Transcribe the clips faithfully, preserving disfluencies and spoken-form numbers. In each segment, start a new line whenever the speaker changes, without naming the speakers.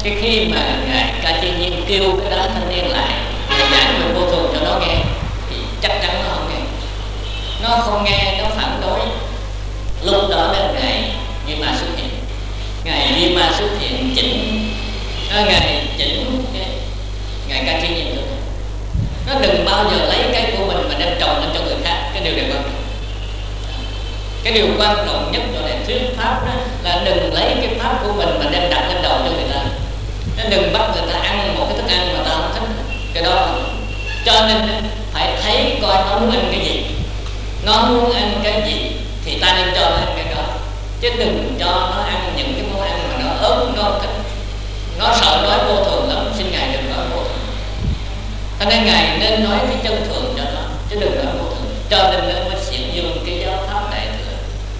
Cái khi mà ngài Ca Chi Nhiên kêu cái đám thanh niên lại để giảng về vô thường cho nó nghe thì chắc chắn nó không nghe, nó không nghe, nó phản đối. Lúc đó là ngài Duy Ma xuất hiện. Ngài Duy Ma xuất hiện chỉnh à, ngài chỉnh cái ngài Ca Chi Nhiên. Nó đừng bao giờ lấy cái của mình mà đem trồng lên cho người khác. Cái điều này quan trọng. Cái điều quan trọng nhất cho này thuyết pháp đó là đừng lấy cái pháp của mình mà đem đặt lên đầu cho người ta. Nó đừng bắt người ta ăn một cái thức ăn mà ta không thích. Cái đó cho nên phải thấy coi nó muốn ăn cái gì, nó muốn ăn cái gì thì ta nên cho nó ăn cái đó, chứ đừng cho nó ăn những cái món ăn mà nó ớn, nó thích. Nó sợ nói vô thường lắm, xin ngài đừng nói vô thường. Cho nên ngài nên nói cái chân thường cho nó, chứ đừng nói vô thường. Cho nên nó mới xiển dương cái giáo pháp đại thừa.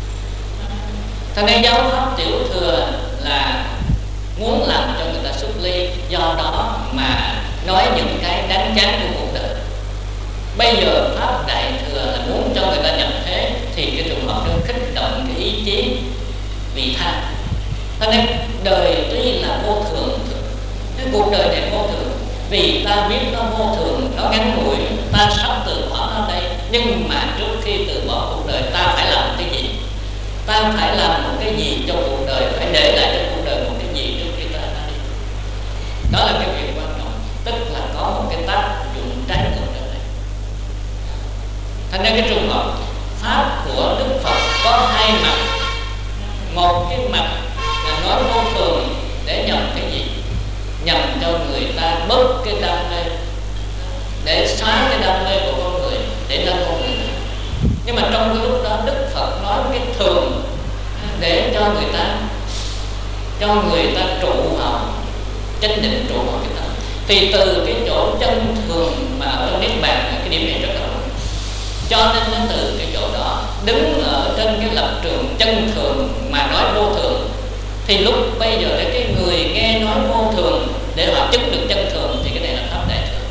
Cho nên giáo pháp tiểu thừa là muốn làm cho người ta xuất ly, do đó mà nói những cái đáng chán của cuộc đời. Bây giờ pháp đại thừa là muốn cho người ta nhập thế, thì cái trường hợp đó kích động cái ý chí vị tha. Cho nên đời tuy là vô thường, cái cuộc đời này vô thường, vì ta biết nó vô thường, nó ngắn ngủi, ta sắp từ bỏ nó đây. Nhưng mà trước khi từ bỏ cuộc đời, ta phải làm cái gì? Ta phải làm một cái gì cho cuộc đời, phải để lại cho cuộc đời một cái gì trước khi ta ra đi. Đó là cái việc quan trọng, tức là có một cái tác dụng trái ngược trở lại. Thành ra cái trường hợp pháp của Đức Phật có hai mặt. Một cái mặt là nói vô thường để nhằm cái gì? Nhằm cho người ta bớt cái đam mê, để xóa cái đam mê của con người, để nâng con người. Nhưng mà trong cái lúc đó Đức Phật nói cái thường để cho người ta cho người ta trụ vào chánh định, trụ vào cái tâm. Thì từ cái chỗ chân thường mà ở trong Niết Bàn, cái điểm này rất là đúng. Cho nên nó từ cái chỗ đó đứng ở trên cái lập trường chân thường mà nói vô thường, thì lúc bây giờ để cái người nghe nói vô thường để họ chứng được chân thường, thì cái này là pháp đại thừa.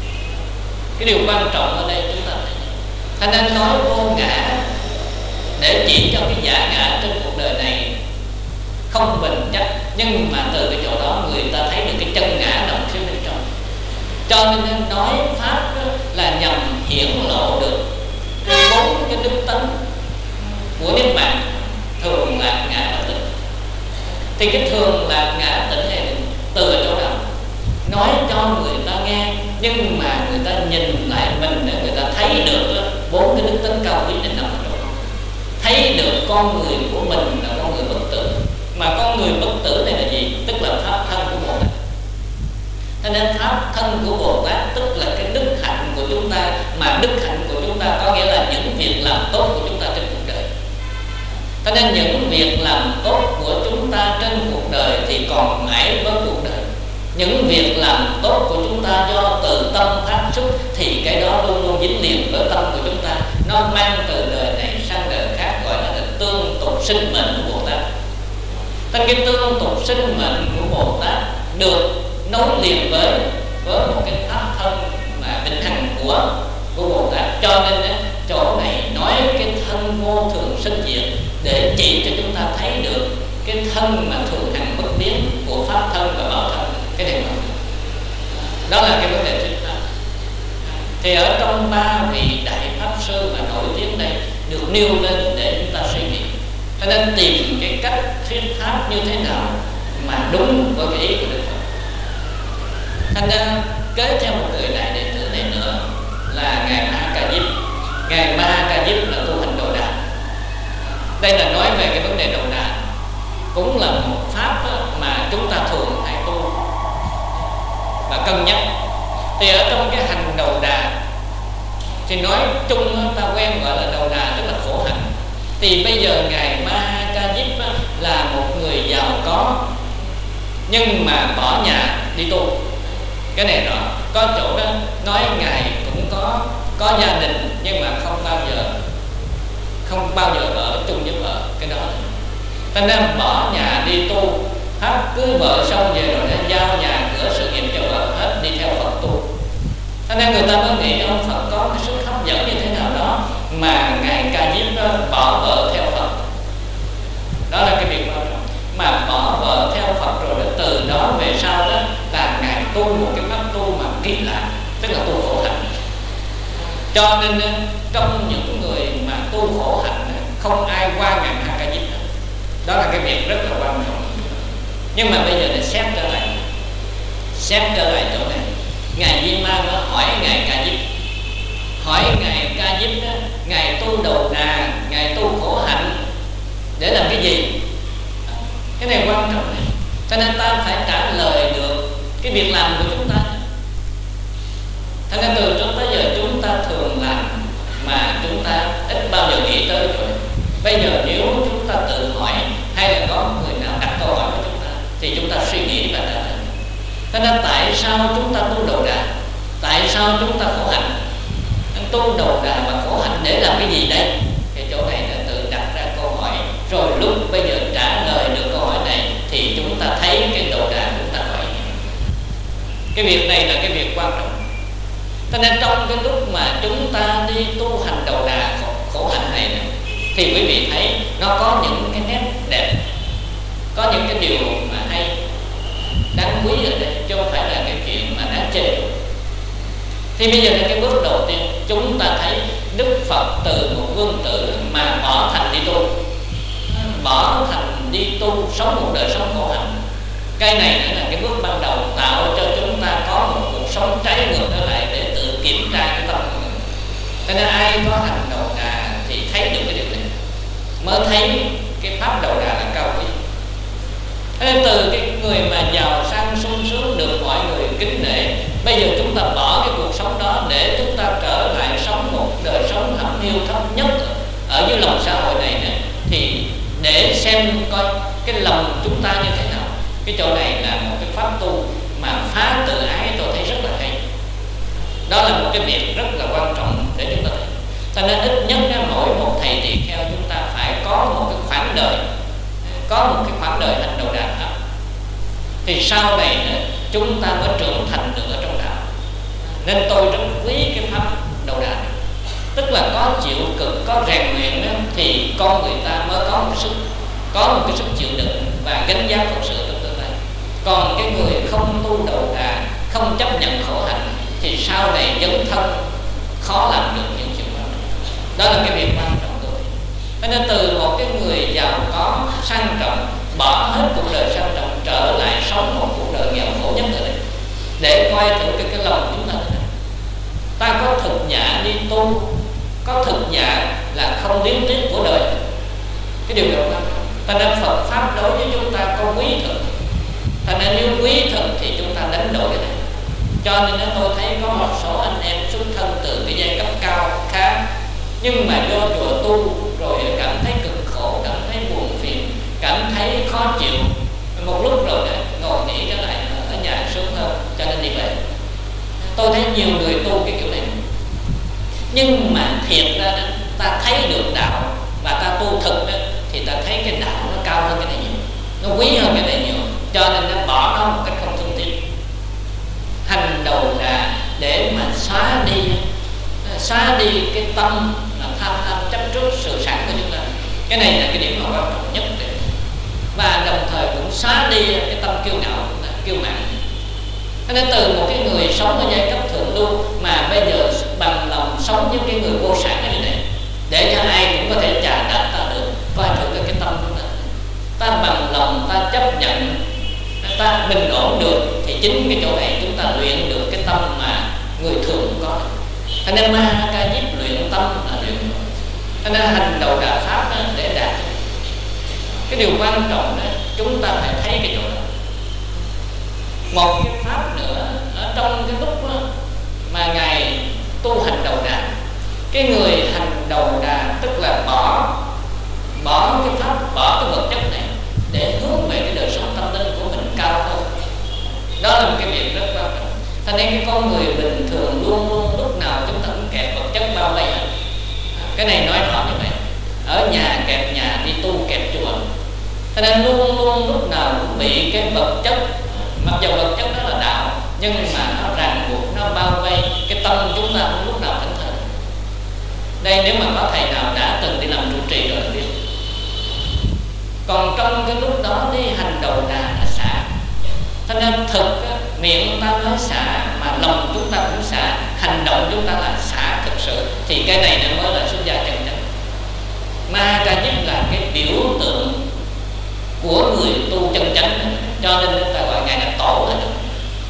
Cái điều quan trọng ở đây chúng ta thấy, thành nên nói vô ngã để chỉ cho cái giả ngã trên cuộc đời này không bền chắc, nhưng mà từ cái chỗ đó người ta thấy được cái chân ngã nằm phía bên trong. Cho nên nói pháp là nhằm hiển lộ được bốn cái đức tánh của Niết Bàn: thường, lạc, ngã và tịnh. Thì cái thường, lạc, ngã, tịnh này từ ở chỗ nào? Nói cho người ta nghe, nhưng mà người ta nhìn lại mình để người ta thấy được bốn cái đức tánh cao quý này nằm ở chỗ đó. Thấy được con người của mình là con người bất tử. Mà con người bất tử này là gì? Tức là pháp thân của Bồ Tát. Cho nên pháp thân của Bồ Tát tức là cái đức hạnh của chúng ta. Mà đức hạnh của chúng ta có nghĩa là những việc làm tốt của chúng ta trên cuộc đời. Cho nên những việc làm tốt của chúng ta trên cuộc đời thì còn mãi với cuộc đời. Những việc làm tốt của chúng ta do từ tâm phát xuất thì cái đó luôn luôn dính liền với tâm của chúng ta. Nó mang từ đời này sang đời khác, gọi là tương tục sinh mệnh của Bồ Tát. Nên cái tương tục sinh mệnh của Bồ Tát được nối liền với với một cái pháp thân mà vĩnh hằng của của Bồ Tát. Cho nên chỗ này nói cái thân vô thường sinh diệt để chỉ cho chúng ta thấy được cái thân mà thường hằng bất biến của pháp thân và bảo thân. Cái này đó là cái vấn đề thuyết pháp. Thì ở trong ba vị đại pháp sư mà nổi tiếng đây được nêu lên để chúng ta suy nghĩ. Cho nên tìm cái cách thuyết pháp như thế nào mà đúng với cái ý của Đức Phật. Thành ra kế theo một người đại đệ tử này nữa là ngài Ma Ca Diếp. Ngài Ma Ca Diếp là tu hành Đồ Đà. Đây là nói về cái vấn đề Đồ Đà, cũng là một pháp mà chúng ta thường hay tu và cân nhắc. Thì ở trong cái hành Đầu Đà thì nói chung ta quen gọi là Đầu Đà tức là khổ hạnh. Thì bây giờ ngài Ma Ca Diếp là một người giàu có nhưng mà bỏ nhà đi tu. Cái này rõ. Có chỗ đó nói ngài cũng có có gia đình nhưng mà không bao giờ không bao giờ ở chung với vợ. Cái đó cho nên bỏ nhà đi tu, pháp cưới vợ xong về rồi đã giao nhà cửa sự nghiệp cho vợ hết, đi theo Phật tu. Cho nên người ta mới nghĩ ông Phật có cái sức hấp dẫn như thế nào đó mà ngài Ca Diếp bỏ vợ theo Phật. Đó là cái việc quan trọng. Mà bỏ vợ theo Phật rồi từ đó về sau tu một cái pháp tu mà kỳ lạ, tức là tu khổ hạnh. Cho nên trong những người mà tu khổ hạnh không ai qua ngàn hạ ca diếp hết. Đó là cái việc rất là quan trọng. Nhưng mà bây giờ để xét trở lại, xét trở lại chỗ này, ngài Di Ma nó hỏi ngài Ca Diếp, hỏi ngài Ca Diếp đó, ngài tu đầu đà, ngài tu khổ hạnh để làm cái gì? Cái này quan trọng này. Cho nên ta phải trả lời được cái việc làm của chúng ta. Cho nên từ trước tới giờ chúng ta thường làm mà chúng ta ít bao giờ nghĩ tới rồi. Bây giờ nếu chúng ta tự hỏi hay là có người nào đặt câu hỏi với chúng ta thì chúng ta suy nghĩ và trả lời. Cho nên tại sao chúng ta tu đầu đà? Tại sao chúng ta khổ hạnh? Tu đầu đà và khổ hạnh để làm cái gì đây? Cái chỗ này là tự đặt ra câu hỏi. Rồi lúc bây giờ trả lời được câu hỏi này thì chúng ta thấy cái đầu đà chúng ta hỏi. Cái việc này là cái việc quan trọng. Cho nên trong cái lúc mà chúng ta đi tu hành đầu đà khổ, khổ hạnh này thì quý vị thấy nó có những cái nét đẹp, có những cái điều mà hay, đáng quý ở đây, chứ không phải là cái chuyện mà đáng chê. Thì bây giờ là cái bước đầu tiên, chúng ta thấy Đức Phật từ một vương tử mà bỏ thành đi tu, bỏ thành đi tu sống một đời sống khổ hạnh. Cái này là cái bước ban đầu tạo cho chúng ta có một cuộc sống trái ngược trở lại để tự kiểm tra cái tâm của mình. Cho nên ai có hành đầu đà thì thấy được cái điều này, mới thấy cái pháp đầu đà là cao quý. Thế từ cái người mà giàu sang sung sướng được mọi người kính nể, bây giờ chúng ta bỏ cái cuộc sống đó để chúng ta trở lại sống một đời sống thấp hiu thấp nhất ở dưới lòng xã hội này nữa, thì để xem coi cái lòng chúng ta như thế nào. Cái chỗ này là một cái pháp tu mà phá tự ái, tôi thấy rất là hay. Đó là một cái việc rất là quan trọng để chúng ta thấy. Cho nên ít nhất mỗi một thầy tỳ kheo chúng ta phải có một cái khoảng đời, có một cái khoảng đời hành đầu đà đó. Thì sau này nữa, chúng ta mới trưởng thành được ở trong đạo. Nên tôi rất quý cái pháp đầu đà này. Tức là có chịu cực, có rèn luyện đó, thì con người ta mới có một sức, có một cái sức chịu đựng và gánh vác phụng sự trong tương lai. Còn cái người không tu đầu đà, không chấp nhận khổ hạnh thì sau này dấn thân khó làm được những chuyện đó. Đó là cái việc quan trọng rồi. Cho nên từ một cái người giàu có sang trọng, bỏ hết cuộc đời sang trọng, trở lại sống một cuộc đời nghèo khổ nhất ở đây, để coi thử cái, cái lòng chúng ta thế nào. Ta có thực nhạ đi tu, có thực nhạ là không liếm tiếc của đời. Cái điều đó quan trọng. Ta nên Phật pháp đối với chúng ta có quý thực. Ta nên nếu quý thực thì chúng ta đánh đổi cái này. Cho nên tôi thấy có một số anh em xuất thân từ cái giai cấp cao khá, nhưng mà vô chùa tu rồi cảm thấy cực khổ, cảm thấy buồn phiền, cảm thấy khó chịu. Một lúc rồi ngồi nghĩ trở lại ở nhà sướng hơn, cho nên đi về. Tôi thấy nhiều người tu cái kiểu này, nhưng mà thiệt ra ta thấy được đạo và ta tu thực đó, thì ta thấy cái đạo nó cao hơn cái này nhiều, nó quý hơn cái này nhiều, cho nên nó bỏ nó một cách không thương tiếc. Hành đầu đà để mà xóa đi xóa đi cái tâm là tham lam chấp trước sự sản của chúng ta. Cái này là cái điểm mà quan trọng nhất đấy. Và đồng thời cũng xóa đi cái tâm kiêu ngạo của chúng ta, kiêu mạn. Cho nên từ một cái người sống ở giai cấp thượng lưu mà bây giờ bằng lòng sống với cái người vô sản như này, để cho ai cũng có thể chà đạp ta được, coi thử cái tâm chúng ta. Ta bằng lòng, ta chấp nhận, ta bình ổn được, thì chính cái chỗ này chúng ta luyện được cái tâm mà người thường không có. Cho nên Ma Ca Diếp luyện tâm là luyện. Cho nên hành đầu đà pháp đó, để đạt cái điều quan trọng đó, chúng ta phải thấy cái chỗ đó. Một cái pháp nữa ở trong cái lúc đó, mà ngài tu hành đầu đà, cái người hành đầu đà tức là bỏ bỏ cái pháp, bỏ cái vật chất này để hướng về cái đời sống tâm linh của mình cao hơn. Đó là một cái việc rất quan trọng. Cho nên cái con người bình thường luôn luôn lúc nào chúng ta cũng kẹp vật chất bao vây. Cái này nói rõ như vậy. Ở nhà kẹp nhà, đi tu kẹp chùa. Cho nên luôn luôn lúc nào cũng bị cái vật chất, mặc dù vật chất đó là đạo, nhưng mà nó ràng buộc, nó bao vây cái tâm chúng ta không lúc nào thảnh thơi. Đây nếu mà có thầy nào đã từng đi làm trụ trì rồi biết. Còn trong cái lúc đó đi hành đầu đà là xả. Cho nên thực miệng chúng ta nói xả mà lòng chúng ta cũng xả, hành động chúng ta là xả thực sự, thì cái này nó mới là xuất gia chân chánh. Ma ca diếp là cái biểu tượng của người tu chân chánh, cho nên chúng ta gọi ngài là tổ là được.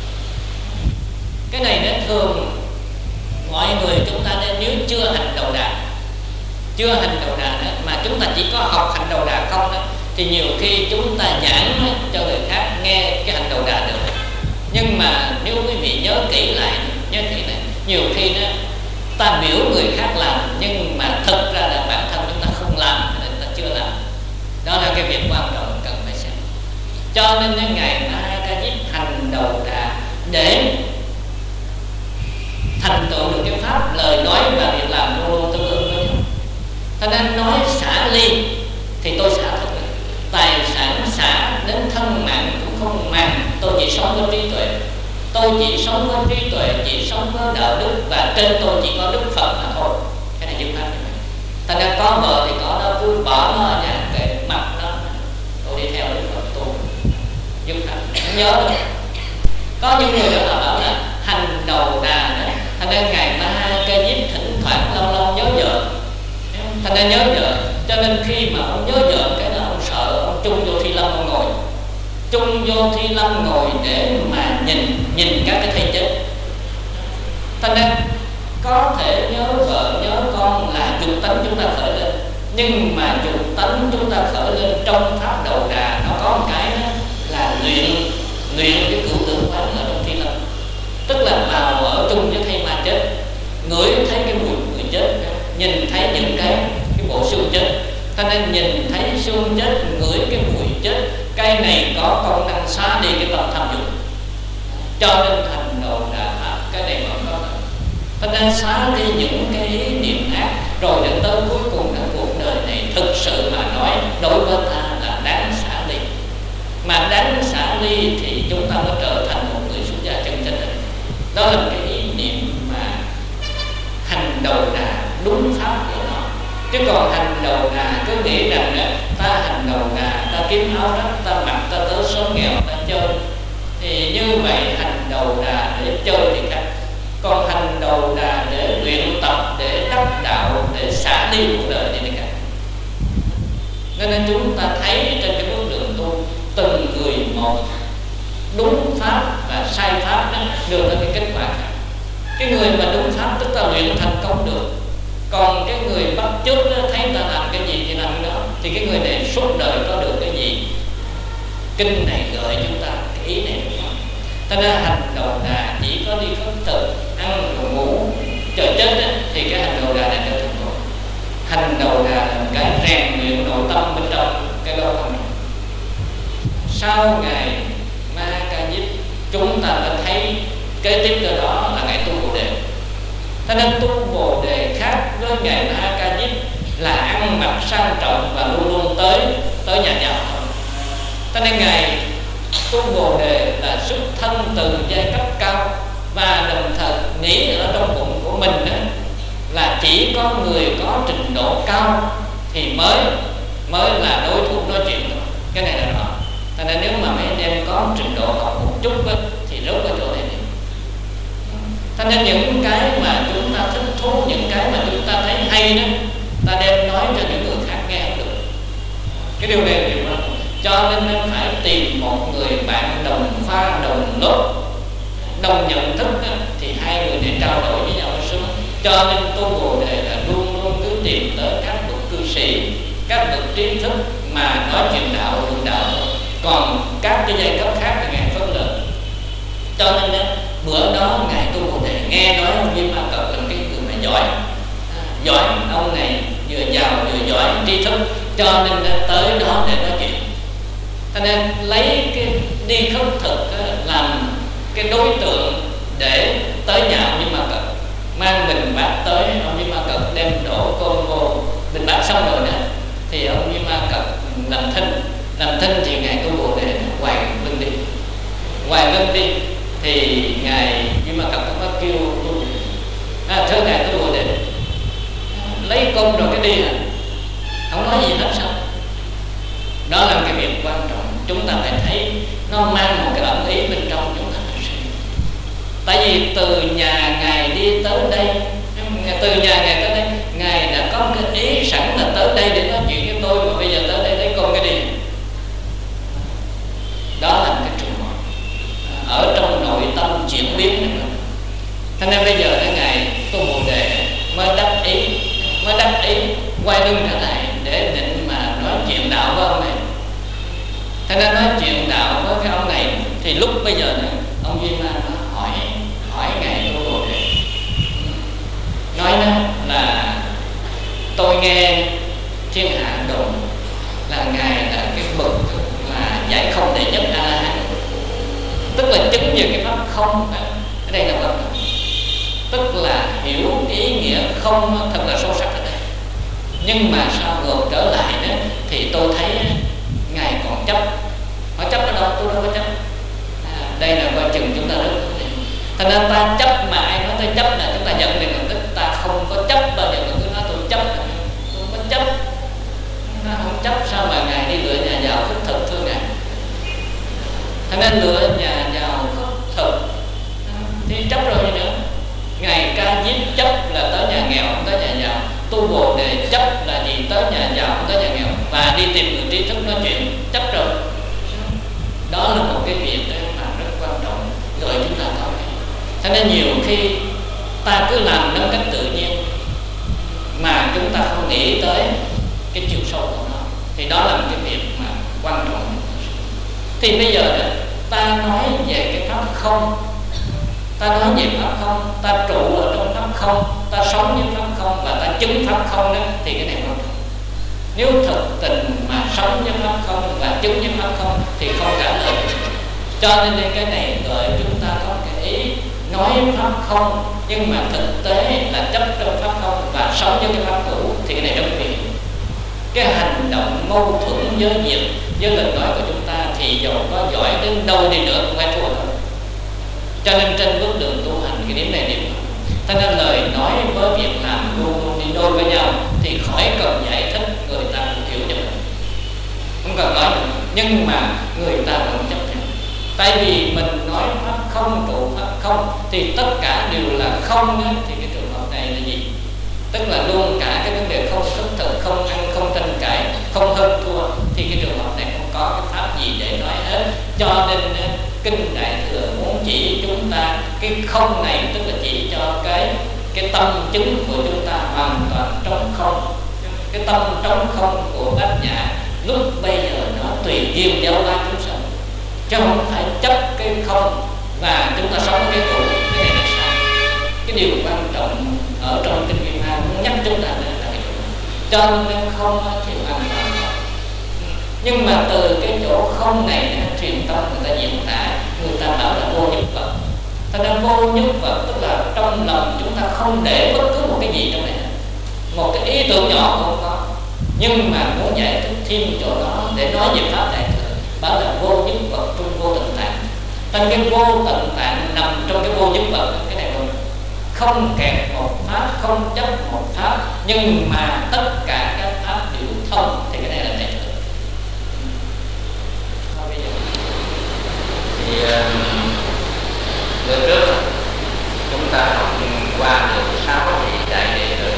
Cái này nó thường mọi người chúng ta nên nhớ, chưa hành đầu đà, chưa hành đầu đà đó, mà chúng ta chỉ có học hành đầu đà không đó, thì nhiều khi chúng ta giảng cho người khác nghe cái hành đầu đà được. Nhưng mà nếu quý vị nhớ kỹ lại, nhớ kỹ lại, nhiều khi đó ta biểu người khác làm nhưng mà thực ra là bản thân chúng ta không làm, nên ta chưa làm. Đó là cái việc quan trọng cần phải xem. Cho nên ngài Ma Ca Diếp hành đầu đà để thành tựu được cái pháp lời nói và việc làm luôn luôn tương ứng với nhau. Cho nên nói xả ly thì tôi xả thật rồi. Tài sản xả đến thân mạng cũng không màng. Tôi chỉ sống với trí tuệ, tôi chỉ sống với trí tuệ, chỉ sống với đạo đức, và trên tôi chỉ có đức Phật mà thôi. Cái này dứt khoát. Thành ra có vợ thì có đó, cứ bỏ nó ở nhà kệ mặt nó, tôi đi theo đức Phật tu. Dứt khoát, nhớ đó. Có những người đó là bảo là hành đầu đà đó. Thành ra ngài Ma Ca Diếp thỉnh thoảng lâu lâu nhớ vợ. Thành ra nhớ vợ, cho nên khi mà ông nhớ vợ cái đó ông sợ, ông chung vô Thi Lâm ông ngồi, chung vô Thi Lâm ngồi để mà nhìn nhìn các cái thây chết. Thành ra có thể nhớ vợ nhớ con là dục tánh chúng ta khởi lên, nhưng mà dục tánh chúng ta khởi lên trong pháp đầu đà nó có một cái là luyện luyện cái cửu tưởng quán ở trong Thi Lâm, tức là vào ở chung với thây ma chết, ngửi thấy cái mùi người chết, nhìn thấy những cái cái bộ xương chết. Cho nên nhìn thấy xương chết, ngửi cái mùi chết, cái này có công năng xóa đi cái tâm tham dục. Cho nên hành đầu đà pháp cái này mà có. Cho nên xóa đi những cái ý niệm ác, rồi đến tới cuối cùng cả cuộc đời này thực sự mà nói đối với ta là đáng xả ly. Mà đáng xả ly thì chúng ta mới trở thành một người xuất gia chân chánh. Đó là cái ý niệm mà hành đầu đà đúng pháp của nó. Chứ còn hành đầu đà cứ nghĩ rằng đó, ta hành đầu đà, ta kiếm áo rách, ta mặc, ta tới số nghèo, ta chơi, thì như vậy hành đầu đà để chơi thì khác. Còn hành đầu đà để luyện tập, để đắc đạo, để xả ly cuộc đời thì khác. Nên chúng ta thấy trên cái bước đường tu, từng người một, đúng pháp và sai pháp đó đưa ra cái kết quả khác. Cái người mà đúng pháp tức là luyện thành công được. Còn cái người bắt chước đó, thấy ta làm cái gì thì làm cái đó, thì cái người này suốt đời có được cái gì? Kinh này gợi chúng ta cái ý này đúng không? Ta nên hành đầu đà chỉ có đi khất thực, ăn rồi ngủ, chờ chết đó, thì cái hành đầu đà này được thành công. Hành đầu đà là một cái rèn luyện nội tâm bên trong cái đó không. Sau ngày Ma Ca Diếp, chúng ta đã thấy kế tiếp từ đó là ngày tu Bồ Đề. Cho nên tu Bồ Đề khác với ngày Ma Ca Diếp là ăn mặc sang trọng và luôn luôn tới tới nhà giàu. Cho nên ngày tu Bồ Đề là xuất thân từ giai cấp cao, và đồng thời nghĩ ở trong bụng của mình đó, là chỉ có người có trình độ cao thì mới mới là đối thủ nói chuyện thôi. Cái này là rõ. Cho nên nếu mà mấy anh em có trình độ học một chút đó, thì rớt vào chỗ này đi. Cho nên những cái mà chúng ta thích thú, những cái mà chúng ta thấy hay đó, ta đem nói cho những người khác nghe không được. Cái điều này là điều đó. Cho nên nên phải tìm một người bạn đồng pha, đồng lớp, đồng nhận thức đó, thì hai người để trao đổi với nhau sướng. Cho nên tu Bồ Đề là luôn luôn cứ tìm tới các bậc cư sĩ, các bậc trí thức mà nói chuyện đạo, luận đạo. Còn các cái giai cấp khác thì ngài phân lớn. Cho nên đó, bữa đó ngài tu Bồ Đề nghe nói ông Di Ma Cật là cái người mà giỏi, à, giỏi, ông này vừa giàu vừa giỏi trí thức, cho nên tới đó để nói chuyện. Cho nên lấy cái đi khất thực làm cái đối tượng để tới nhà ông Di Ma Cật, mang bình bát tới ông Di Ma Cật, đem đổ cơm vô bình bát xong rồi đó, thì ông Di Ma Cật làm thinh, làm thinh thì ngài tu Bồ Đề hoài lưng đi, hoài lưng đi. Thì ngài nhưng mà cặp có kêu tu à, thưa ngài tu Bồ Đề, lấy công rồi cái đi à, không nói gì hết sao? Đó là cái việc quan trọng, chúng ta phải thấy nó mang một cái ẩn ý bên trong chúng ta phải suy. từ nhà ngài tới đây, ngài đã có cái ý sẵn là tới đây để nói chuyện với tôi, mà bây giờ tới đây lấy con cái đi. Đó là cái trường hợp ở trong nội tâm chuyển biến này. Thế nên bây giờ cái ngài tu Bồ Đề mới đắc ý, mới đắc ý quay lưng trở lại để định mà nói chuyện đạo với ông này. Thế nên nói chuyện đạo với cái ông này thì lúc bây giờ này, ông Duy Ma nó hỏi hỏi ngài tu Bồ Đề, nói đó là tôi nghe thiên hạ đồn là ngài là cái bậc mà giải không đệ nhất A La Hán, tức là chứng về cái pháp không. Ở đây là bậc, tức là hiểu ý nghĩa không thật là sâu sắc ở đây. Nhưng mà sao ngược trở lại đó thì tôi thấy ngài còn chấp. Họ chấp ở đâu? Tôi đâu có chấp. À, đây là coi chừng chúng ta rất thành nên ta chấp, mà ai nói tôi chấp là chúng ta nhận định rằng tức ta không có chấp bao giờ. Mà cứ nói tôi chấp, tôi không có chấp. Nó không chấp sao mà ngài đi lựa nhà giàu khất thực thưa ngài. Thành nên lựa nhà giàu khất thực thì chấp rồi gì nữa. Ngài Ca Diếp chấp là tới nhà nghèo không tới nhà giàu, tu Bồ Đề chấp là gì? Tới nhà giàu không tới nhà nghèo, và đi tìm người trí thức nói chuyện, chấp rồi. Đó là một cái việc mà rất quan trọng gợi chúng ta thôi. Cho nên nhiều khi ta cứ làm nó cách tự nhiên mà chúng ta không nghĩ tới cái chiều sâu của nó, thì đó là một cái việc mà quan trọng. Thì bây giờ đó, ta nói về cái pháp không, ta nói về pháp không, ta trụ ở trong pháp không, ta sống với pháp không và ta chứng pháp không đó, thì cái này quan trọng. Nếu thực tình mà sống với pháp không và chứng với pháp không thì không trả lời. Cho nên cái này gợi chúng ta có cái ý nói pháp không nhưng mà thực tế là chấp trong pháp không và sống với cái pháp hữu, thì cái này rất nguy hiểm. Cái hành động mâu thuẫn với việc với lời nói của chúng ta thì dầu có giỏi đến đâu đi nữa cũng phải thua thôi. Cho nên trên bước đường tu hành cái điểm này điểm, cho nên lời nói với việc làm luôn luôn đi đôi với nhau, thì khỏi cần giải thích, người ta cũng hiểu cho mình, không cần nói được. Nhưng mà người ta vẫn chấp nhận, tại vì mình nói pháp không trụ pháp không thì tất cả đều là không đó. Thì cái trường hợp này là gì? Tức là luôn cả cái vấn đề không xuất thực, không ăn, không tranh cãi, không hơn thua, thì cái trường hợp này không có cái pháp gì để nói hết. Cho nên Kinh Đại Thừa muốn chỉ chúng ta cái không này, tức là chỉ cho cái cái tâm chứng của chúng ta hoàn toàn trống không. Cái tâm trống không của Bát Nhã lúc bây giờ nó tùy duyên giáo hóa chúng sanh, chứ không phải chấp cái không và chúng ta sống cái trụ. Cái này là sai. Cái điều quan trọng ở trong Kinh Kim Hoa muốn nhắc chúng ta là cái chỗ, cho nên không chịu ăn toàn. Nhưng mà từ cái chỗ không này truyền tâm người ta diễn tả, người ta bảo là vô nhất vật. Thật ra vô nhất vật tức là trong lòng chúng ta không để bất cứ một cái gì trong này, một cái ý tưởng nhỏ cũng không có. Nhưng mà muốn giải thích thêm chỗ đó để nói về pháp Đại Thừa, bảo là vô nhất vật trung vô tận tạng. Thành cái vô tận tạng nằm trong cái vô nhất vật. Cái này không không kẹt một pháp, không chấp một pháp, nhưng mà tất cả các pháp đều thông, thì cái này là Đại Thừa.
Thì bữa trước chúng ta học qua được sáu vị đại đệ tử,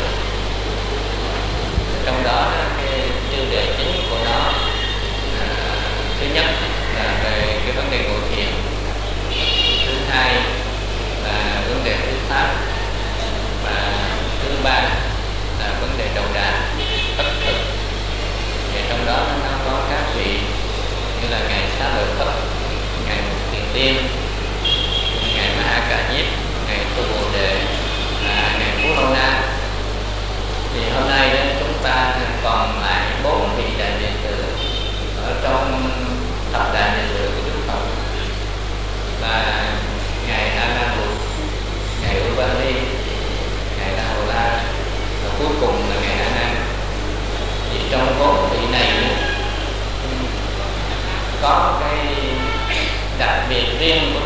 trong đó cái tiêu đề chính của nó à, thứ nhất là về cái vấn đề ngộ thiền, thứ hai là vấn đề thuyết pháp, và thứ ba là vấn đề đầu đà tất thực. Và trong đó nó có các vị như là ngài Xá Lợi Phất, ngài Mục Kiền Liên, ngài Ma Ha Ca Diếp, ngài Tu Bồ Đề, à, ngài Phú Lâu Na. Thì hôm nay đó, chúng ta còn lại bốn vị đại đệ tử ở trong thập đại đệ tử của Đức Phật là ngài A Nan Bụt, ngài Ubali, ngài La Hầu La, và cuối cùng là ngài A Nan. Thì trong bốn vị này có cái đặc biệt riêng của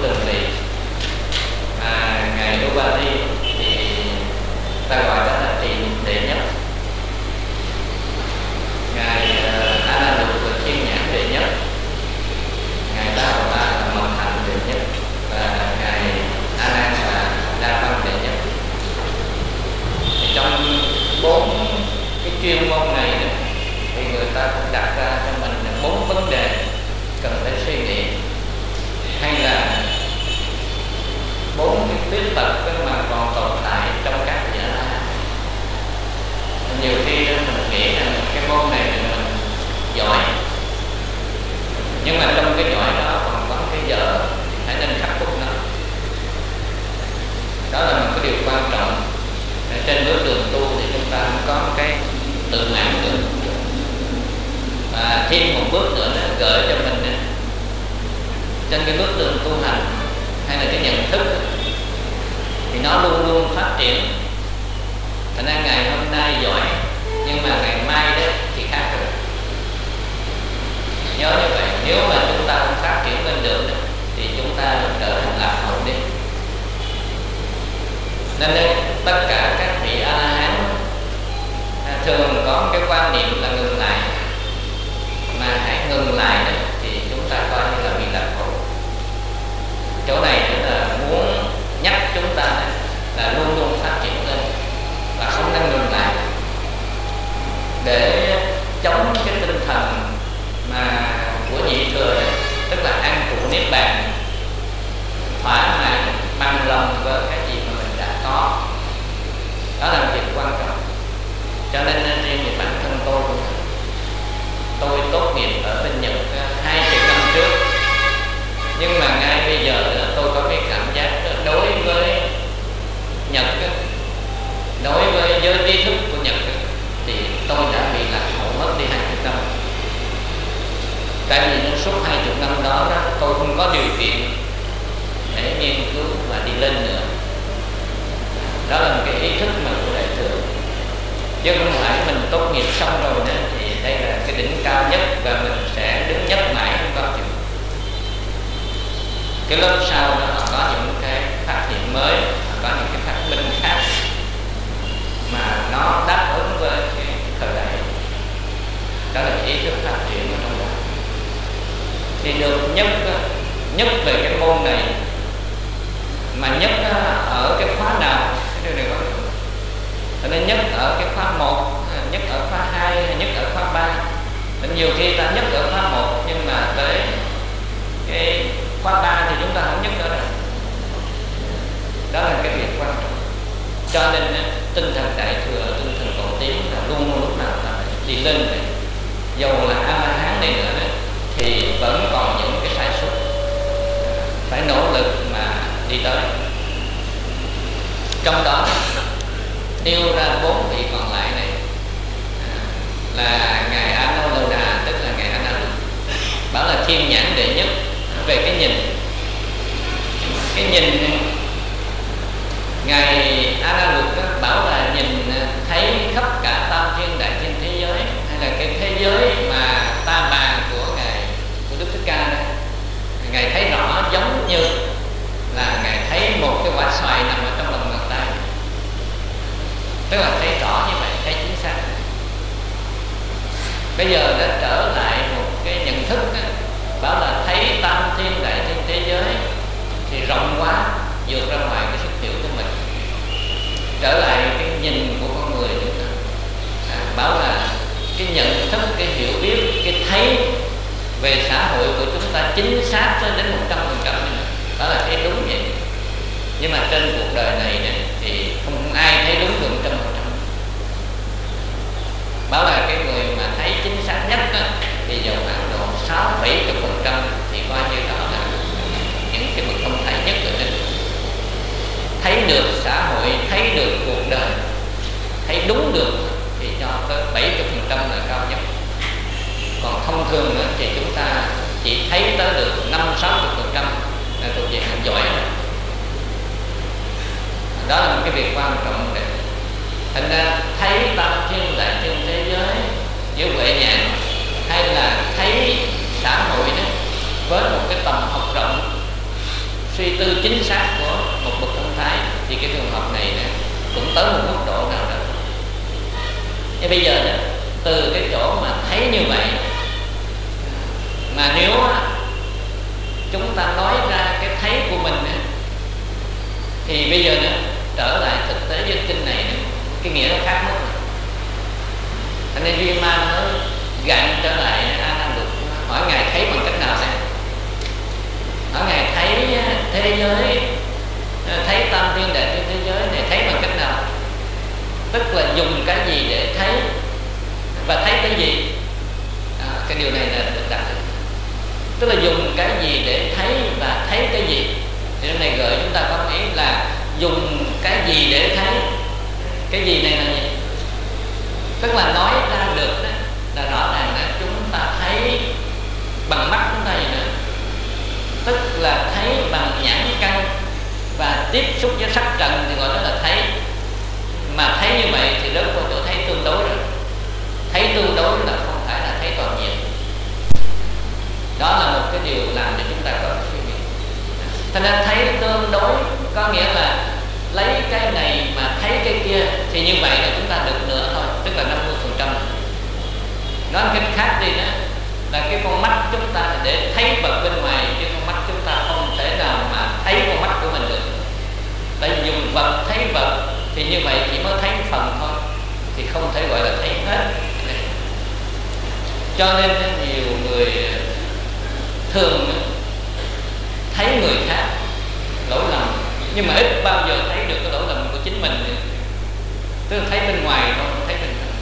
Nên tất cả các vị A La Hán thường có cái quan niệm là ngừng lại, mà hãy ngừng lại đó, thì chúng ta coi như là bị lạc hậu. Chỗ này là muốn nhắc chúng ta là luôn luôn phát triển lên và không nên ngừng lại, để chống cái tinh thần mà của nhị thừa này, tức là an trụ niết bàn, thỏa mãn bằng lòng với cái gì mà mình đã có. Đó là việc quan trọng. Cho nên riêng về bản thân tôi cũng tôi tốt nghiệp ở bên Nhật hai chục năm trước, nhưng mà ngay bây giờ tôi có cái cảm giác đối với Nhật, đối với giới trí thức của Nhật thì tôi đã bị lạc hậu mất đi hai chục năm. Tại vì trong suốt hai chục năm đó, đó tôi không có điều kiện để nghiên cứu và đi lên nữa. Đó là một cái ý thức mà của đại thừa, chứ không phải mình tốt nghiệp xong rồi đó thì đây là cái đỉnh cao nhất và mình sẽ đứng nhất mãi, không có chuyện. Cái lớp sau đó họ có những cái phát hiện mới, họ có những cái phát minh khác mà nó đáp ứng với cái thời đại. Đó là ý thức phát triển của trong đó. Thì được nhất nhất về cái môn này, mà nhất ở cái khóa nào, cái điều này có được. Cho nên nhất ở cái khóa một, nhất ở khóa hai, nhất ở khóa ba. Nên nhiều khi ta nhất ở khóa một, nhưng mà tới cái khóa ba thì chúng ta không nhất nữa rồi. Đó là cái việc quan trọng. Cho nên tinh thần đại thừa, tinh thần tổ tiến là luôn luôn lúc nào ta phải đi lên này. Dầu là A La Hán này nữa này, thì vẫn còn những cái sai suất, phải nỗ lực mà đi tới. Trong đó nêu ra bốn vị còn lại này là ngài A Nâu Lâu Đà, tức là ngài A Na Luật, bảo là thiên nhãn đệ nhất về cái nhìn. Cái nhìn ngài A Na Luật bảo là nhìn thấy khắp cả tam thiên đại thiên thế giới, hay là cái thế giới mà ta bà của ngài, của Đức Thích Ca này, ngài thấy rõ giống như là ngài thấy một cái quả xoài nằm ở trong lòng bàn tay. Tức là thấy rõ như vậy, thấy chính xác. Bây giờ đã trở lại một cái nhận thức đó, bảo là thấy tam thiên đại thiên thế giới thì rộng quá, vượt ra ngoài cái sức hiểu của mình. Trở lại cái nhìn của con người chúng ta, à, bảo là cái nhận thức, cái hiểu biết, cái thấy về xã hội của chúng ta chính xác đến một trăm phần trăm. Đó là thấy đúng vậy. Nhưng mà trên cuộc đời này, này thì không ai thấy đúng được một trăm phần trăm. Bảo là cái người mà thấy chính xác nhất đó, thì dầu khoảng độ sáu bảy mươi phần trăm thì coi như đó là những cái bậc thông thái nhất ở trên. Thấy được xã hội, thấy được cuộc đời, thấy đúng được thì cho tới bảy mươi phần trăm là cao nhất. Còn thông thường đó, thì chúng ta chỉ thấy tới được năm sáu mươi phần trăm là thuộc về hạng giỏi. Đó là một cái việc quan trọng để thành ra thấy tam thiên đại thiên thế giới với huệ nhãn, hay là thấy xã hội đó với một cái tầm học rộng, suy tư chính xác của một bậc thông thái, thì cái trường hợp này nè cũng tới một mức độ nào đó. Thế bây giờ đó, từ cái chỗ mà thấy như vậy, mà nếu chúng ta nói ra cái thấy của mình đó, thì bây giờ nữa trở lại thực tế với kinh này nữa, cái nghĩa nó khác mất rồi. Thành nên Rima nó gạn trở lại A Na Luật, hỏi ngài thấy bằng cách nào đây? Hỏi ngài thấy thế giới, thấy tam thiên đại thiên thế giới này thấy bằng cách nào? Tức là dùng cái gì để thấy và thấy cái gì? À, cái điều này là được đặt. Tức là dùng cái gì để thấy và thấy cái gì? Thì hôm nay gợi chúng ta có ý là dùng cái gì để thấy. Cái gì này là gì? Tức là nói ra được đó, là rõ ràng là chúng ta thấy bằng mắt chúng ta vậy nè. Tức là thấy bằng nhãn căn và tiếp xúc với sắc trần thì gọi đó là thấy. Mà thấy như vậy thì rớt vào chỗ thấy tương đối rồi. Thấy tương đối là không phải là thấy toàn diện. Đó là một cái điều làm cho chúng ta có suy nghĩ. Thành ra thấy tương đối có nghĩa là lấy cái này
thì như vậy là chúng ta được nửa thôi, tức là năm mươi phần trăm. Nói cách khác đi đó, là cái con mắt chúng ta là để thấy vật bên ngoài, chứ con mắt chúng ta không thể nào mà thấy con mắt của mình được. Tại vì dùng vật thấy vật thì như vậy chỉ mới thấy phần thôi, thì không thể gọi là thấy hết. Cho nên nhiều người thường thấy người khác lỗi lầm, nhưng mà ít bao giờ thấy được cái lỗi lầm của chính mình. Tức là thấy bên ngoài không thấy bên trong,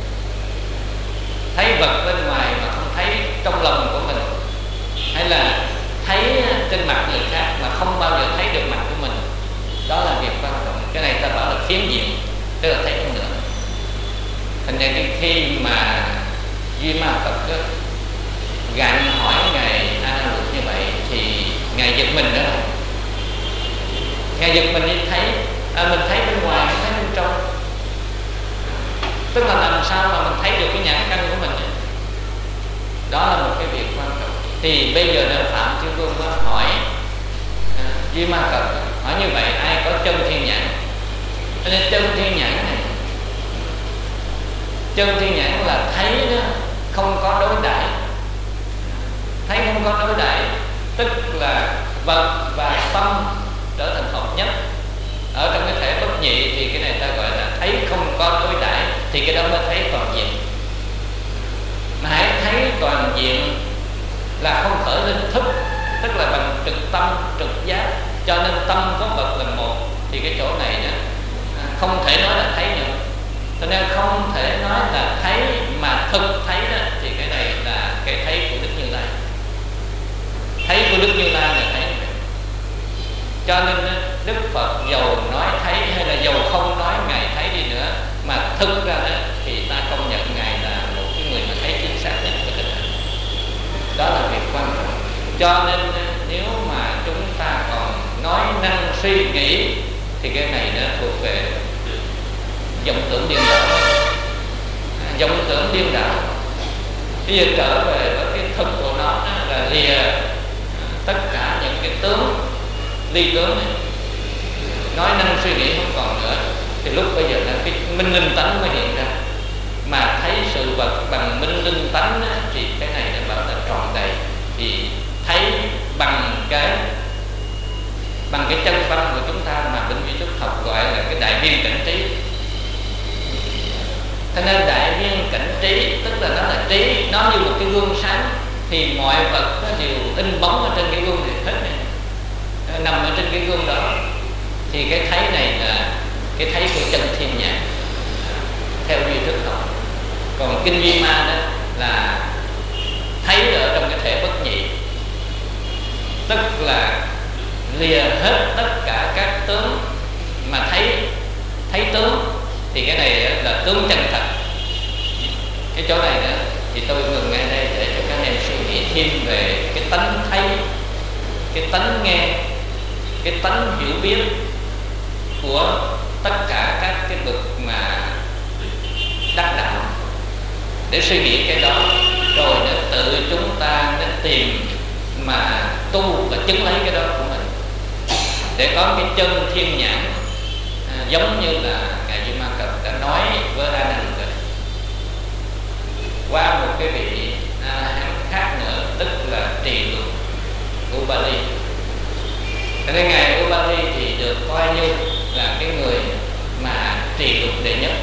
thấy vật bên ngoài mà không thấy trong lòng của mình, hay là thấy trên mặt người khác mà không bao giờ thấy được mặt của mình. Đó là việc quan trọng. Cái này ta bảo là phiến diện, tức là thấy không được. Thành ra khi mà Duy Ma Phật gạn hỏi ngài A Nan Luật như vậy thì ngài giật mình đó. Ngài giật mình đi thấy, à, mình thấy bên ngoài, mình thấy bên trong. Tức là làm sao mà mình thấy được cái nhãn căn của mình. Đó là một cái việc quan trọng. Thì bây giờ nếu Phạm Thiên Vương hỏi à, Duy Ma Phật hỏi như vậy, ai có chân thiên nhãn? Cho nên chân thiên nhãn này, chân thiên nhãn là thấy đó, không có đối đãi. Thấy không có đối đãi, tức là vật và tâm trở thành hợp nhất. Ở trong cái thể bất nhị thì cái này ta gọi là thấy không có đối đãi, thì cái đó mới thấy toàn diện. Mà hãy thấy toàn diện là không khởi lên thức, tức là bằng trực tâm, trực giác. Cho nên tâm có vật là một, thì cái chỗ này đó, không thể nói là thấy nữa. Cho nên không thể nói là thấy, mà thực thấy đó, thì cái này là cái thấy của Đức Như Lai. Thấy của Đức Như Lai là thấy. Cho nên Đức Phật dầu nói thấy hay là dầu không nói Ngài thấy đi nữa, mà thực ra đó thì ta công nhận Ngài là một cái người mà thấy chính xác nhất của tình hình. Đó là việc quan trọng. Cho nên nếu mà chúng ta còn nói năng suy nghĩ thì cái này nó thuộc về vọng tưởng điên đảo. Vọng tưởng điên đảo. Bây giờ trở về với cái thực của nó là lìa tất cả những cái tướng ly tướng này. Nói năng suy nghĩ không còn nữa, thì lúc bây giờ là cái minh linh tánh mới hiện ra. Mà thấy sự vật bằng minh linh tánh á, thì cái này là bảo là trọn đầy. Thì thấy bằng cái bằng cái chân tâm của chúng ta mà bên vi trúc học gọi là cái đại viên cảnh trí. Cho nên đại viên cảnh trí tức là nó là trí, nó như một cái gương sáng, thì mọi vật nó đều in bóng ở trên cái gương này hết này, nằm ở trên cái gương đó. Thì cái thấy này là cái thấy của chân thiên nhãn theo duy thức học. Còn kinh Vi Ma đó là thấy ở trong cái thể bất nhị, tức là lìa hết tất cả các tướng mà thấy thấy tướng, thì cái này là tướng chân thật. Cái chỗ này nữa thì tôi ngừng ngay đây để cho các em suy nghĩ thêm về cái tánh thấy, cái tánh nghe, cái tánh hiểu biết của tất cả các cái bậc mà đắc đạo, để suy nghĩ cái đó rồi để tự chúng ta nên tìm mà tu và chứng lấy cái đó của mình, để có cái chân thiên nhãn à, giống như là ngài Duy Ma Cập đã nói với A Nan rồi. Qua một cái vị A La Hán khác nữa, tức là trì luật Ubali. Cho nên ngài Ubali thì được coi như là cái người mà trì luật đệ nhất.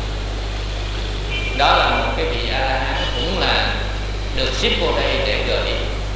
Đó là một cái vị A La Hán cũng là được xếp vô đây để gợi.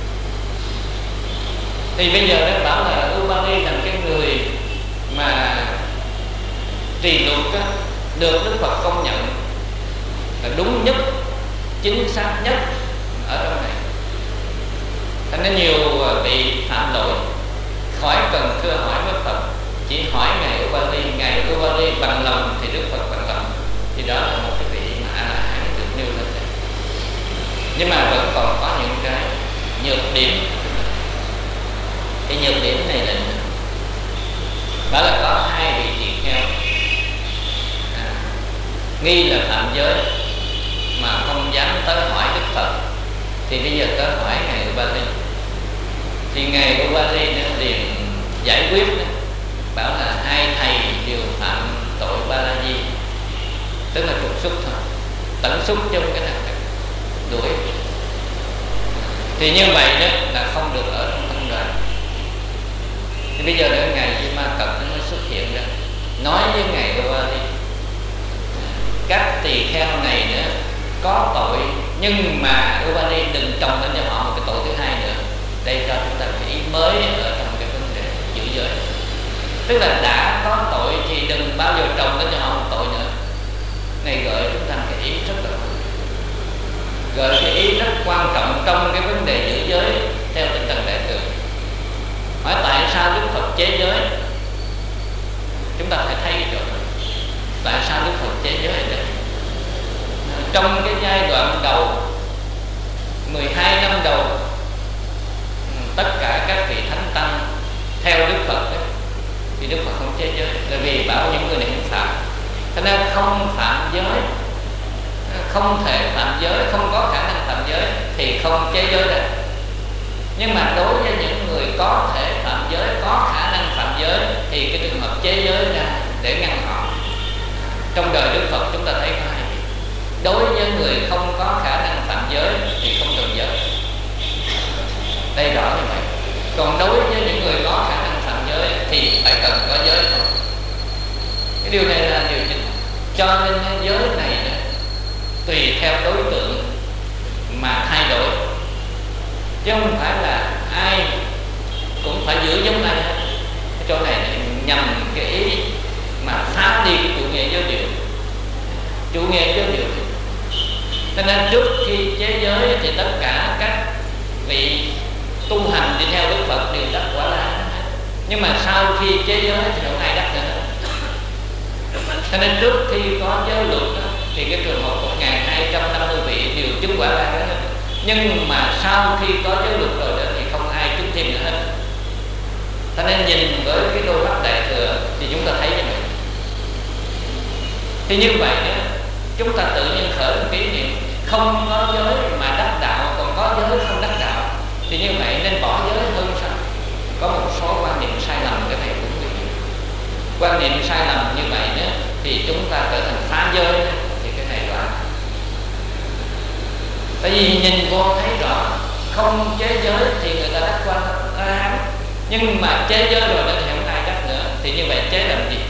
Thì bây giờ nó bảo là Ubali là cái người mà trì luật á, được Đức Phật công nhận là đúng nhất, chính xác nhất ở trong này. Thành nên nhiều vị phạm lỗi khỏi cần thưa hỏi với Phật, chỉ hỏi ngài Ubali, ngài Ubali bằng lòng thì Đức Phật bằng lòng. Thì đó là một cái vị mà A La Hán được nêu lên đây. Nhưng mà vẫn còn có những cái nhược điểm. Cái nhược điểm này là đó là có hai vị tỳ kheo à, nghi là phạm giới mà không dám tới hỏi Đức Phật. Thì bây giờ tới hỏi ngài Ubali, thì ngài Ubali nó liền giải quyết đó, bảo là hai thầy đều phạm tội Ba La Di,
tận xúc chung cái nào đuổi. Thì như vậy đó là không được ở trong thân đoàn. Thì bây giờ đó ngày Di Ma Cật nó mới xuất hiện ra, nói với ngài Bali, các tỳ kheo này nữa có tội, nhưng mà Bali đừng trồng lên cho họ một cái tội thứ hai nữa. Đây cho chúng ta cái ý mới ở trong cái vấn đề giữ giới. Tức là đã có tội thì đừng bao giờ trồng lên cho họ một tội nữa. Này gợi chúng ta cái ý rất là gợi cái ý rất quan trọng trong cái vấn đề giữ giới theo tinh thần đại thừa. Hỏi tại sao Đức Phật chế giới? Chúng ta phải thấy cái chỗ đó. Tại sao Đức Phật chế giới ở đây? Trong cái giai đoạn đầu mười hai năm đầu, tất cả các vị thánh tăng theo Đức Phật ấy, thì Đức Phật không chế giới, bởi vì bảo những người này không phạm. Cho nên không phạm giới, không thể phạm giới, không có khả năng phạm giới thì không chế giới được. Nhưng mà đối với những người có thể phạm giới, có khả năng phạm giới thì cái trường hợp chế giới ra để ngăn họ. Trong đời Đức Phật chúng ta thấy có hai. Đối với người không có khả năng phạm giới thì không cần giới, đây rõ như vậy. Còn đối với những người có khả năng phạm giới thì phải cần có giới thôi. Cái điều này là điều chính. Cho nên giới này tùy theo đối tượng mà thay đổi, chứ không phải là ai cũng phải giữ giống ai hết. Cái chỗ này nhằm cái ý mà phá đi cái chủ nghĩa giới điều. Chủ nghĩa giới điều cho nên trước khi chế giới thì tất cả các vị tu hành đi theo Đức Phật đều đắc Quả La. Nhưng mà sau khi chế giới thì không ai đắc nữa. Cho nên trước khi có giới luật đó, thì cái trường hợp một nghìn hai trăm năm mươi vị đều chứng Quả La hết. Nhưng mà sau khi có giới luật rồi đó thì không ai chứng thêm nữa hết. Cho nên nhìn với cái đôi mắt đại thừa thì chúng ta thấy như vậy. Thì như vậy đó, chúng ta tự nhiên khởi một kỷ niệm không có giới mà đắc đạo, còn có giới không đắc đạo, thì như vậy nên bỏ giới hơn sao? Có một số quan niệm sai lầm, cái này cũng như vậy. Quan niệm sai lầm như vậy đó, thì chúng ta trở thành phá giới, thì cái này là tại vì nhìn vô thấy rõ không chế giới thì người ta đắc Quan A Hán, nhưng mà chế giới rồi đó thì không ai đắc nữa. Thì như vậy chế làm gì?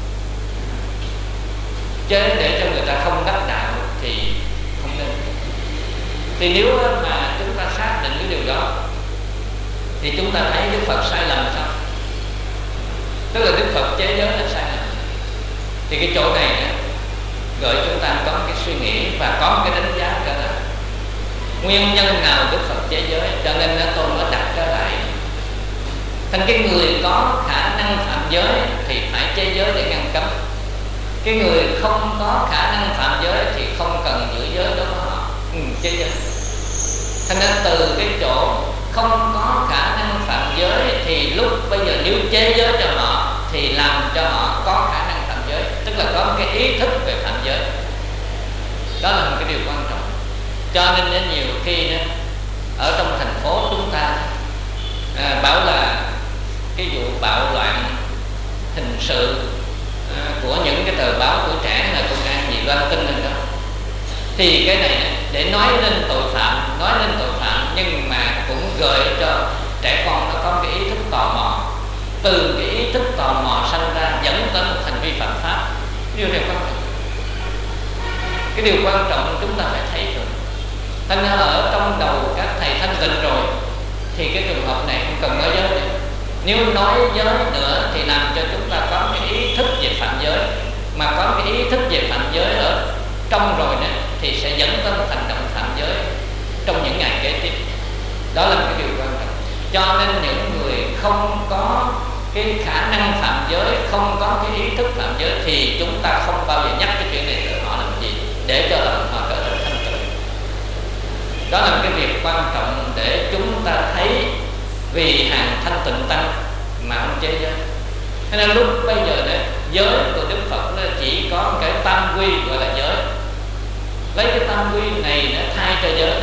Chế để cho người ta không đắc đạo thì không nên. Thì nếu mà chúng ta xác định cái điều đó thì chúng ta thấy Đức Phật sai lầm sao? Tức là Đức Phật chế giới là sai lầm. Thì cái chỗ này đó, gợi chúng ta có cái suy nghĩ và có cái đánh giá cả là nguyên nhân nào Đức Phật chế giới, cho nên nó tôi mới đặt trở lại. Thành cái người có khả năng phạm giới thì phải chế giới để ngăn cấm. Cái người không có khả năng phạm giới thì không cần giữ giới đối với họ. Ừ, chế giới. Thành nên từ cái chỗ không có khả năng phạm giới thì lúc bây giờ nếu chế giới cho họ thì làm cho họ có khả năng phạm giới, tức là có cái ý thức về phạm giới. Đó là một cái điều quan trọng. Cho nên đến nhiều khi đó, ở trong thành phố chúng ta à, bảo là cái vụ bạo loạn hình sự à, của những cái tờ báo của trẻ là công an gì loan tin lên đó, thì cái này để nói lên tội phạm, nói lên tội phạm nhưng mà cũng gợi cho trẻ con nó có cái ý thức tò mò. Từ cái ý thức tò mò sanh ra dẫn tới một hành vi phạm pháp. Điều này quan trọng. Cái điều quan trọng chúng ta phải thấy rồi. Thành ra ở trong đầu các thầy thanh tịnh rồi thì cái trường hợp này không cần nói giới nữa. Nếu nói giới nữa thì làm cho chúng ta có cái ý thức về phạm giới, mà có cái ý thức về phạm giới ở trong rồi đó thì sẽ dẫn tới một hành động phạm giới trong những ngày kế tiếp. Đó là một cái điều quan trọng. Cho nên những người không có cái khả năng phạm giới, không có cái ý thức phạm giới thì chúng ta không bao giờ nhắc cái chuyện này tới họ làm gì, để cho họ trở thành thanh tịnh. Đó là một cái việc quan trọng để chúng ta thấy vì hàng thanh tịnh tăng mà không chế giới. Thế nên lúc bây giờ đó, giới của Đức Phật nó chỉ có một cái tam quy gọi là giới. Lấy cái tam quy này nó thay cho giới.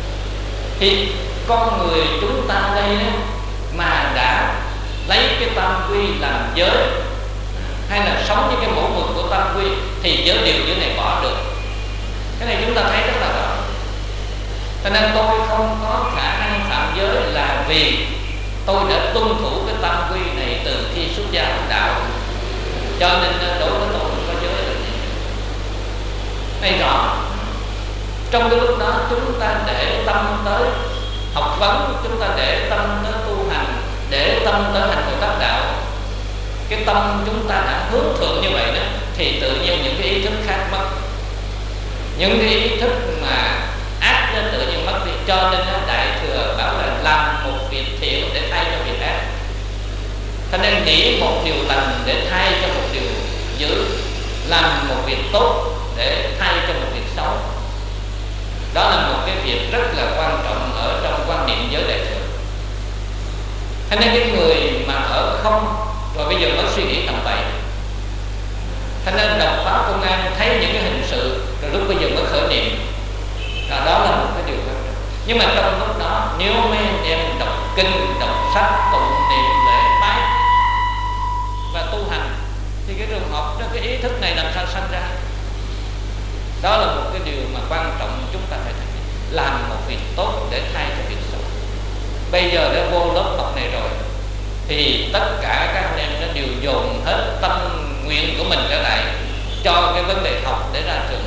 Thì con người chúng ta đây đó, mà đã lấy cái tam quy làm giới, hay là sống với cái mẫu mực của tam quy, thì giới điều dưới này bỏ được. Cái này chúng ta thấy rất là rõ. Cho nên tôi không có khả năng phạm giới là vì tôi đã tuân thủ cái tam quy này từ khi xuất gia học đạo, cho nên đối với tôi không có giới là gì. Này rõ. Trong cái lúc đó chúng ta để tâm tới học vấn, chúng ta để tâm tới tu hành, để tâm tới hành Bồ Tát đạo. Cái tâm chúng ta đã hướng thượng như vậy đó, thì tự nhiên những cái ý thức khác mất. Những cái ý thức mà ác nó tự nhiên mất đi. Cho nên Đại Thừa bảo là làm một việc thiện để thay cho việc ác. Cho nên nghĩ một điều lành để thay cho một điều dữ, làm một việc tốt để thay cho một việc xấu. Đó là một cái việc rất là quan trọng ở trong quan niệm giới Đại Thừa. Cho nên cái người mà ở không rồi bây giờ mới suy nghĩ tầm bậy, cho nên đọc pháp công an thấy những cái hình sự rồi lúc bây giờ mới khởi niệm. Đó, đó là một cái điều quan trọng. Nhưng mà trong lúc đó nếu mấy anh em đọc kinh, đọc sách, tụng niệm lễ bái và tu hành thì cái trường hợp đó, cái ý thức này làm sao sanh ra. Đó là một cái điều mà quan trọng chúng ta phải thấy. Làm một việc tốt để thay cho việc xấu. Bây giờ đã vô lớp học này rồi thì tất cả các anh em nó đều dồn hết tâm nguyện của mình trở lại cho cái vấn đề học để ra trường.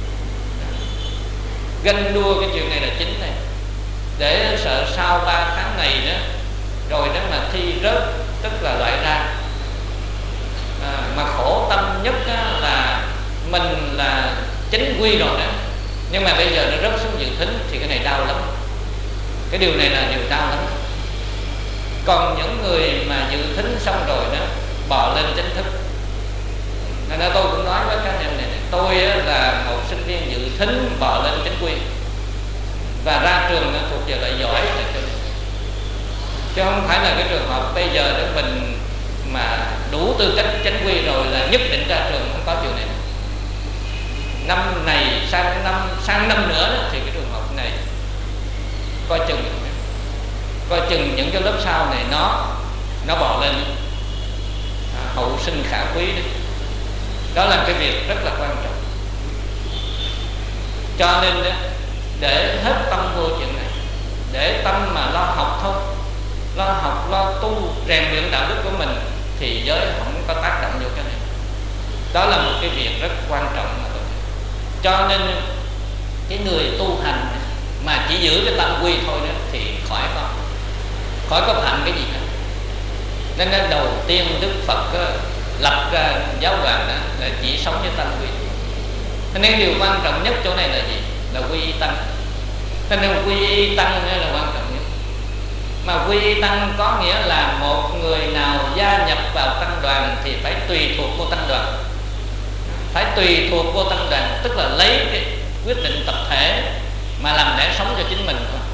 Ganh đua cái chuyện này là chính này, để sợ sau ba tháng này nữa rồi đó mà thi rớt, tức là loại ra. À, mà khổ tâm nhất là mình là chính quy rồi đó, nhưng mà bây giờ nó rớt xuống dự thính thì cái này đau lắm. Cái điều này là điều đau lắm. Còn những người mà dự thính xong rồi đó bò lên chính thức. Nên đó tôi cũng nói với các anh em này, tôi là một sinh viên dự thính bò lên chính quy và ra trường thuộc về loại giỏi, chứ không phải là cái trường hợp bây giờ để mình mà đủ tư cách chính quy rồi là nhất định ra trường, không có chuyện này. Năm này sang năm sang năm nữa đó, thì cái trường hợp này coi chừng coi chừng những cái lớp sau này nó nó bò lên, à, hậu sinh khả quý đấy. Đó là cái việc rất là quan trọng. Cho nên đó, để hết tâm vô chuyện này, để tâm mà lo học thôi, lo học, lo tu, rèn luyện đạo đức của mình thì giới không có tác động vô cái này. Đó là một cái việc rất quan trọng mà tôi. Cho nên cái người tu hành mà chỉ giữ cái tâm quy thôi đó thì khỏi có khỏi có phạm cái gì hết. Nên là đầu tiên Đức Phật lập ra giáo đoàn đó là chỉ sống với tâm quy. Nên điều quan trọng nhất chỗ này là gì? Là quy y tăng. Cho nên quy y tăng là quan trọng nhất. Mà quy y tăng có nghĩa là một người nào gia nhập vào tăng đoàn thì phải tùy thuộc vô tăng đoàn, phải tùy thuộc vô tăng đoàn, tức là lấy cái quyết định tập thể mà làm lẽ sống cho chính mình thôi,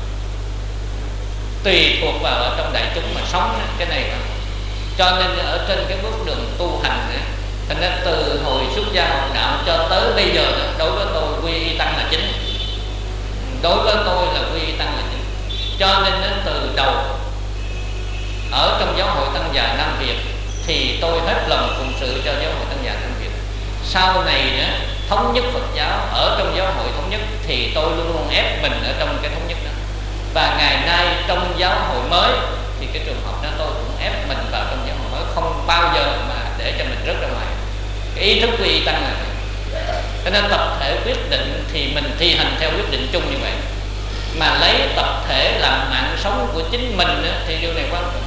tùy thuộc vào ở trong đại chúng mà sống cái này thôi. Cho nên ở trên cái bước đường tu hành này, thành ra từ hồi xuất gia học đạo cho tới bây giờ đó, đối với tôi quy y tăng là chính, đối với tôi là quy y tăng là chính. Cho nên từ đầu ở trong giáo hội Tăng Già Nam Việt thì tôi hết lòng phụng sự cho giáo hội Tăng Già Nam Việt. Sau này nữa, thống nhất Phật giáo ở trong giáo hội thống nhất thì tôi luôn luôn ép mình ở trong cái thống nhất đó. Và ngày nay trong giáo hội mới thì cái trường hợp đó tôi cũng ép mình vào trong giáo hội mới, không bao giờ mà để cho mình rớt ra ngoài. Cái ý thức quy y tăng là cho nên tập thể quyết định thì mình thi hành theo quyết định chung như vậy, mà lấy tập thể làm mạng sống của chính mình đó, thì điều này quan trọng.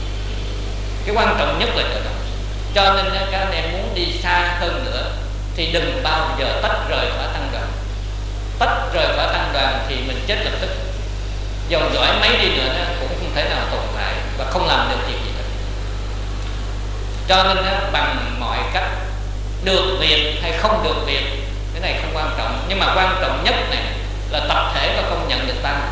Cái quan trọng nhất là chỗ đó. Cho nên các anh em muốn đi xa hơn nữa thì đừng bao giờ tách rời khỏi tăng đoàn. Tách rời khỏi tăng đoàn thì mình chết lập tức. Dầu giỏi mấy đi nữa đó, cũng không thể nào tồn tại và không làm được việc gì hết. Cho nên bằng mọi cách, được việc hay không được việc, cái này không quan trọng. Nhưng mà quan trọng nhất này là tập thể có công nhận được tăng.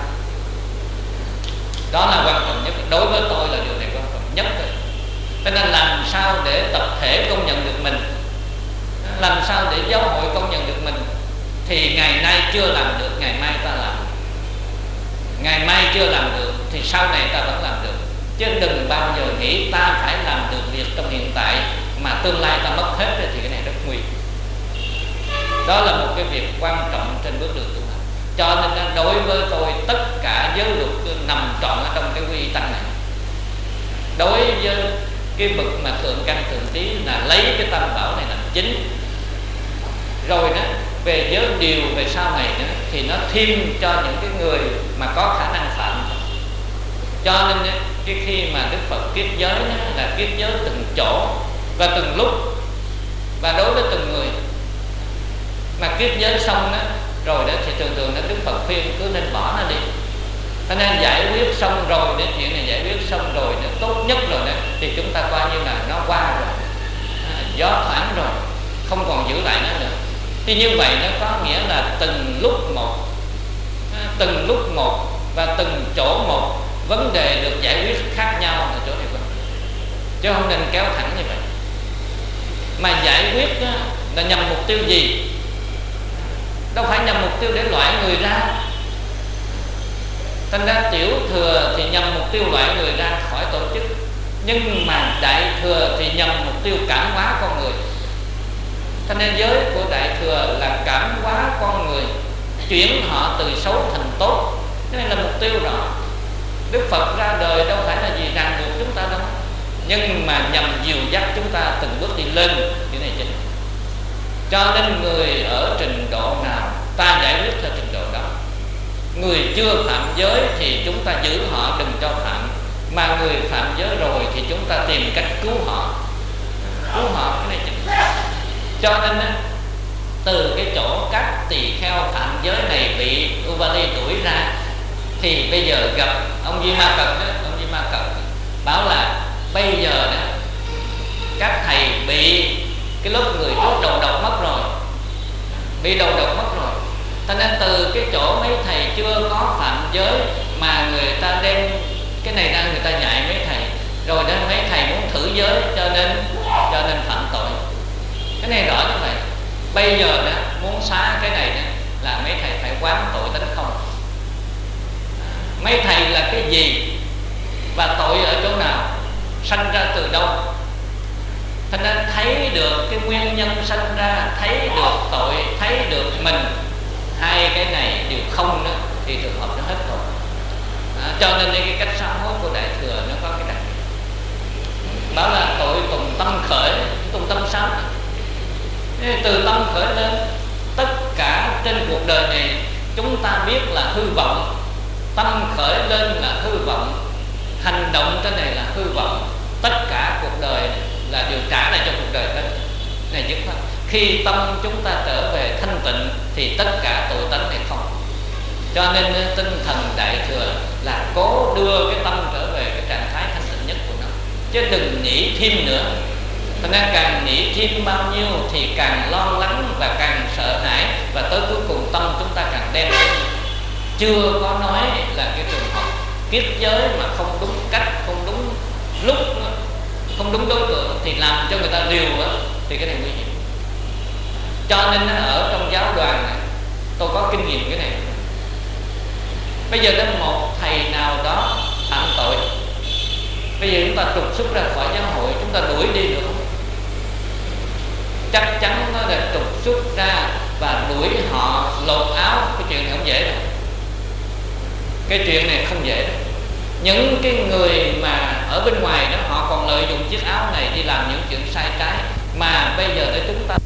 Đó là quan trọng nhất. Đối với tôi là điều này quan trọng nhất rồi. Cho nên làm sao để tập thể công nhận được mình, làm sao để giáo hội công nhận được mình, thì ngày nay chưa làm được, ngày mai ta làm. Ngày mai chưa làm được thì sau này ta vẫn làm được. Chứ đừng bao giờ nghĩ ta phải làm được việc trong hiện tại mà tương lai ta mất hết rồi thì cái này rất nguy. Đó là một cái việc quan trọng trên bước đường tu hành. Cho nên đối với tôi tất cả giới luật nằm trọn ở trong cái quy tăng này. Đối với cái bậc mà thượng căn thượng trí là lấy cái tam bảo này làm chính. Rồi đó về giới điều về sau này đó, thì nó thêm cho những cái người mà có khả năng phạm. Cho nên đó, cái khi mà Đức Phật kiết giới đó, là kiết giới từng chỗ và từng lúc và đối với từng người. Mà kiết giới xong đó rồi đó thì thường thường đó Đức Phật khuyên cứ nên bỏ nó đi. Cho nên giải quyết xong rồi, đến chuyện này giải quyết xong rồi, nó tốt nhất rồi đó, thì chúng ta coi như là nó qua rồi, à, gió thoảng rồi, không còn giữ lại nó nữa. Thì như vậy nó có nghĩa là từng lúc một, à, từng lúc một và từng chỗ một, vấn đề được giải quyết khác nhau ở chỗ này, chứ không nên kéo thẳng như vậy. Mà giải quyết đó, là nhằm mục tiêu gì? Đâu phải nhằm mục tiêu để loại người ra. Thành ra tiểu thừa thì nhằm mục tiêu loại người ra khỏi tổ chức, nhưng mà đại thừa thì nhằm mục tiêu cảm hóa con người. Cho nên giới của đại thừa là cảm hóa con người, chuyển họ từ xấu thành tốt. Cái này là mục tiêu rõ. Đức Phật ra đời đâu phải là gì ràng buộc chúng ta đâu, nhưng mà nhằm dìu dắt chúng ta từng bước đi lên. Cái này chính. Cho nên người ở trình độ nào ta giải quyết theo trình độ đó. Người chưa phạm giới thì chúng ta giữ họ đừng cho phạm, mà người phạm giới rồi thì chúng ta tìm cách cứu họ, cứu họ. Cái này chính. Cho nên từ cái chỗ các tỳ kheo phạm giới này bị Uvali đuổi ra, thì bây giờ gặp ông Di Ma Cật đó, ông Di Ma Cật bảo là bây giờ đó các thầy bị cái lớp người trước đầu độc mất rồi, bị đầu độc mất rồi. Cho nên từ cái chỗ mấy thầy chưa có phạm giới mà người ta đem cái này ra người ta dạy mấy thầy, rồi đến mấy thầy muốn thử giới cho nên cho nên phạm tội. Cái này rõ như vậy. Bây giờ đó muốn xá cái này đó, là mấy thầy phải quán tội tánh không. Mấy thầy là cái gì và tội ở chỗ nào, sanh ra từ đâu. Cho nên thấy được cái nguyên nhân sanh ra, thấy được tội, thấy được mình, hai cái này đều không đó, thì trường hợp nó hết rồi. À, cho nên cái cách sám hối của đại thừa nó có cái đặc biệt. Đó là tội tùng tâm khởi, tùng tâm sám. Từ tâm khởi lên, tất cả trên cuộc đời này chúng ta biết là hư vọng. Tâm khởi lên là hư vọng, hành động trên này là hư vọng. Tất cả cuộc đời là đều trả lại cho cuộc đời hết. Này dứt khoát. Khi tâm chúng ta trở về thanh tịnh thì tất cả tội tánh này không. Cho nên tinh thần đại thừa là cố đưa cái tâm trở về cái trạng thái thanh tịnh nhất của nó, chứ đừng nghĩ thêm nữa. Cho nên càng nghĩ thêm bao nhiêu thì càng lo lắng và càng sợ hãi, và tới cuối cùng tâm chúng ta càng đen. Chưa có nói là cái trường hợp kiết giới mà không đúng cách, không đúng lúc, không đúng đối tượng thì làm cho người ta liều đó, thì cái này nguy hiểm. Cho nên ở trong giáo đoàn này, tôi có kinh nghiệm cái này. Bây giờ đến một thầy nào đó phạm tội, bây giờ chúng ta trục xuất ra khỏi giáo hội, chúng ta đuổi đi được không? Chắc chắn nó là trục xuất ra và đuổi họ lột áo. Cái chuyện này không dễ đâu. Cái chuyện này không dễ đâu. Những cái người mà ở bên ngoài đó, họ còn lợi dụng chiếc áo này đi làm những chuyện sai trái, mà bây giờ để chúng ta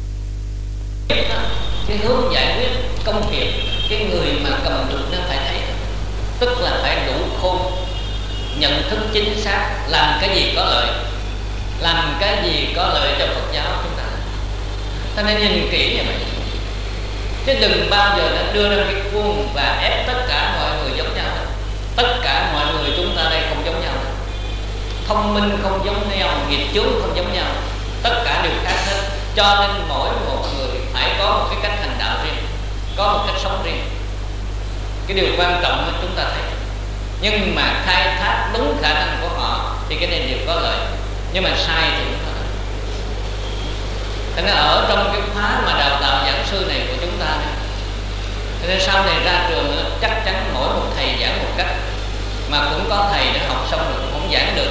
cái hướng giải quyết công việc, cái người mà cầm được nó phải thấy, tức là phải đủ khôn, nhận thức chính xác, làm cái gì có lợi, làm cái gì có lợi cho Phật giáo chúng ta. Cho nên nhìn kỹ như vậy, chứ đừng bao giờ đã đưa ra cái khuôn và ép tất cả mọi người giống nhau. Tất cả mọi người chúng ta đây không giống nhau, thông minh không giống nhau, nghiệp chướng không giống nhau, tất cả đều khác hết. Cho nên mỗi một người phải có một cái cách hành đạo riêng, có một cách sống riêng. Cái điều quan trọng chúng ta thấy, nhưng mà khai thác đúng khả năng của họ thì cái này đều có lợi, nhưng mà sai thì cũng có lợi. Thế nên ở trong cái khóa mà đào tạo giảng sư này của chúng ta này, thế nên sau này ra trường chắc chắn mỗi một thầy giảng một cách, mà cũng có thầy đã học xong rồi cũng không giảng được.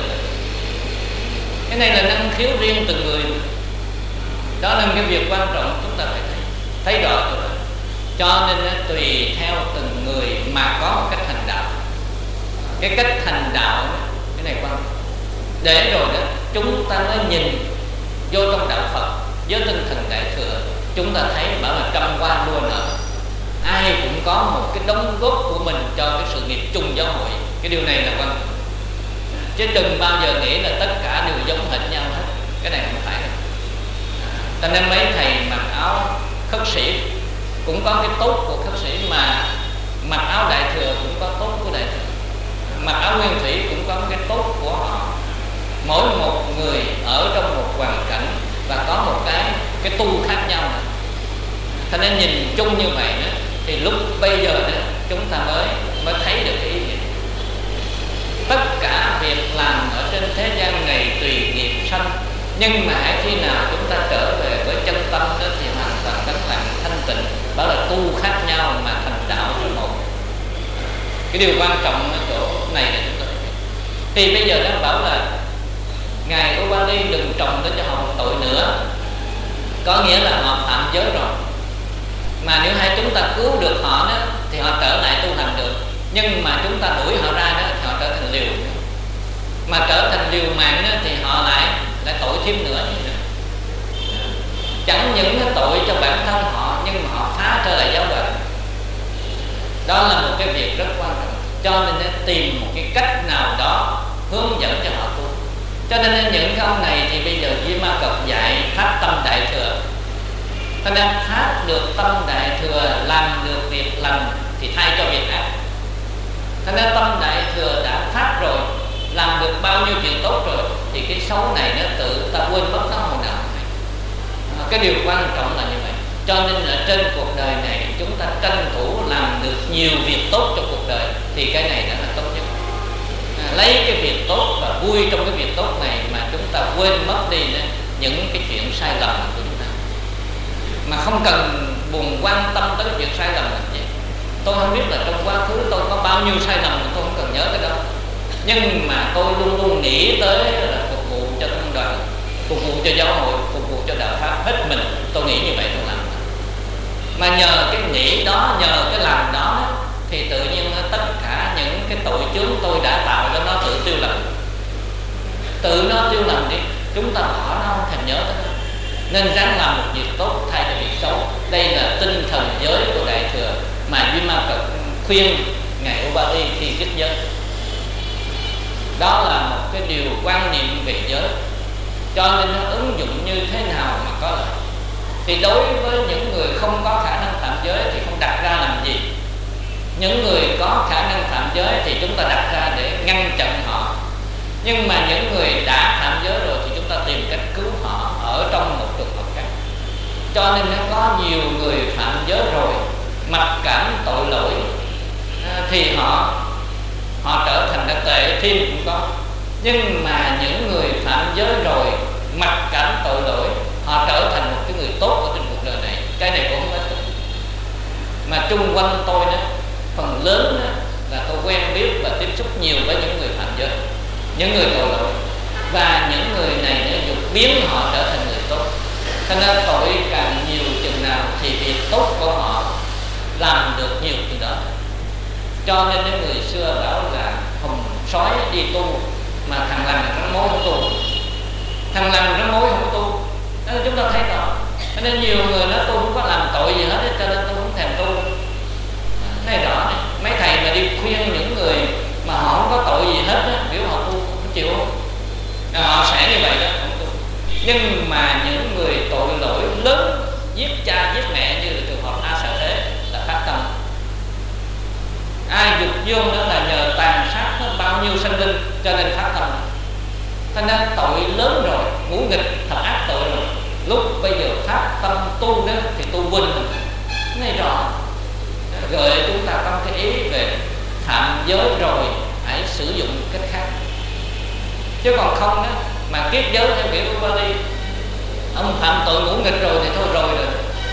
Cái này là năng khiếu riêng từng người. Đó là cái việc quan trọng chúng ta phải thấy. thấy rõ rồi. Cho nên tùy theo từng người mà có một cách hành đạo. Cái cách hành đạo cái này quan, để rồi đó chúng ta mới nhìn vô trong đạo Phật với tinh thần đại thừa, chúng ta thấy bảo là trăm hoa đua nở, ai cũng có một cái đóng góp của mình cho cái sự nghiệp chung giáo hội. Cái điều này là quan trọng, chứ đừng bao giờ nghĩ là tất cả đều giống hệt nhau hết. Cái này không phải đâu. Cho nên mấy thầy mặc áo khất sĩ cũng có cái tốt của khất sĩ, mà mặc áo đại thừa cũng có tốt của đại thừa, mặc áo nguyên thủy cũng có cái tốt của họ. Mỗi một người ở trong một hoàn cảnh và có một cái cái tu khác nhau. Cho nên nhìn chung như vậy đó, thì lúc bây giờ đó chúng ta mới mới thấy được cái ý nghĩa. Tất cả việc làm ở trên thế gian này tùy nghiệp sanh, nhưng mà khi nào chúng ta trở về với chân tâm đó thì hoàn toàn tánh lặng thanh tịnh, đó là tu khác nhau mà thành đạo là một. Cái điều quan trọng ở chỗ này là chúng ta thì bây giờ nó bảo là ngài Ubali đừng trồng đến cho họ một tội nữa, có nghĩa là họ phạm giới rồi, mà nếu hai chúng ta cứu được họ đó, thì họ trở lại tu hành được. Nhưng mà chúng ta đuổi họ ra đó, họ trở thành liều, mà trở thành liều mạng đó, thì họ lại lại tội thêm nữa. Chẳng những cái tội cho bản thân họ, nhưng mà họ phá trở lại giáo đoàn. Đó là một cái việc rất quan trọng. Cho nên tìm một cái cách nào đó hướng dẫn cho họ tu. Cho nên những cái ông này thì bây giờ Di Ma Cật dạy phát tâm đại thừa. Cho nên phát được tâm đại thừa, làm được việc lành thì thay cho việc ác. Cho nên tâm đại thừa đã phát rồi, làm được bao nhiêu chuyện tốt rồi, thì cái xấu này nó tự ta quên mất nó hồi nào. Cái điều quan trọng là như vậy. Cho nên là trên cuộc đời này chúng ta tranh thủ làm được nhiều việc tốt cho cuộc đời, thì cái này đã là tốt nhất. À, lấy cái việc tốt và vui trong cái việc tốt này mà chúng ta quên mất đi những cái chuyện sai lầm của chúng ta, mà không cần buồn quan tâm tới việc sai lầm làm gì. Tôi không biết là trong quá khứ tôi có bao nhiêu sai lầm, tôi không cần nhớ cái đó, nhưng mà tôi luôn luôn nghĩ tới là phục vụ cho công đoàn, phục vụ cho giáo hội, phục vụ cho đạo pháp hết mình. Tôi nghĩ như vậy tôi làm. Mà nhờ cái nghĩ đó, nhờ cái làm đó, thì tự nhiên tất cả những cái tội chướng tôi đã tạo cho nó tự tiêu lầm. Tự nó tiêu lầm đi, chúng ta bỏ nó không thèm nhớ tới nó. Nên ráng làm một việc tốt thay cho việc xấu. Đây là tinh thần giới của đại thừa mà Duy Ma Cật khuyên ngài Ubali khi dứt giới. Đó là một cái điều quan niệm về giới, cho nên nó ứng dụng như thế nào mà có lợi. Thì đối với những người không có khả năng phạm giới thì không đặt ra làm gì. Những người có khả năng phạm giới thì chúng ta đặt ra để ngăn chặn họ. Nhưng mà những người đã phạm giới rồi thì chúng ta tìm cách cứu họ ở trong một trường hợp khác. Cho nên nó có nhiều người phạm giới rồi, mặc cảm tội lỗi, thì họ họ trở thành đã tệ thêm cũng có. Nhưng mà những người phạm giới rồi, mặc cảm tội lỗi, họ trở thành một cái người tốt ở trên cuộc đời này. Cái này cũng không ít. Mà chung quanh tôi đó, phần lớn đó, là tôi quen biết và tiếp xúc nhiều với những người phạm giới, những người tội lỗi, và những người này nó dục biến họ trở thành người tốt. Cho nên tội càng nhiều chừng nào thì việc tốt của họ làm được nhiều chừng đó. Cho nên những người xưa bảo là hùng sói đi tu mà thằng lằn rắn mối không tu, thằng lằn rắn mối không tu. Nên chúng ta thấy rõ. Cho nên nhiều người nói tôi không có làm tội gì hết, cho nên tôi không thèm tu. Thấy rõ này. Mấy thầy mà đi khuyên những người mà họ không có tội gì hết á, biểu họ tu không chịu không? À, họ sẽ như vậy đó, không tu. Nhưng mà những người tội lỗi lớn, giết cha giết mẹ như là trường hợp A Xà Thế là phát tâm. Ai dục dương đó là nhờ tàn sát bao nhiêu sinh linh cho nên phát tâm. Cho nên tội lớn rồi, ngũ nghịch thật ác tội rồi, lúc bây giờ phát tâm tu đó thì tu vinh mình. Cái này rõ. Gợi chúng ta có cái ý về phạm giới rồi hãy sử dụng cách khác, chứ còn không đó mà kiết giới theo kiểu Ubali, ông phạm tội ngũ nghịch rồi thì thôi rồi rồi,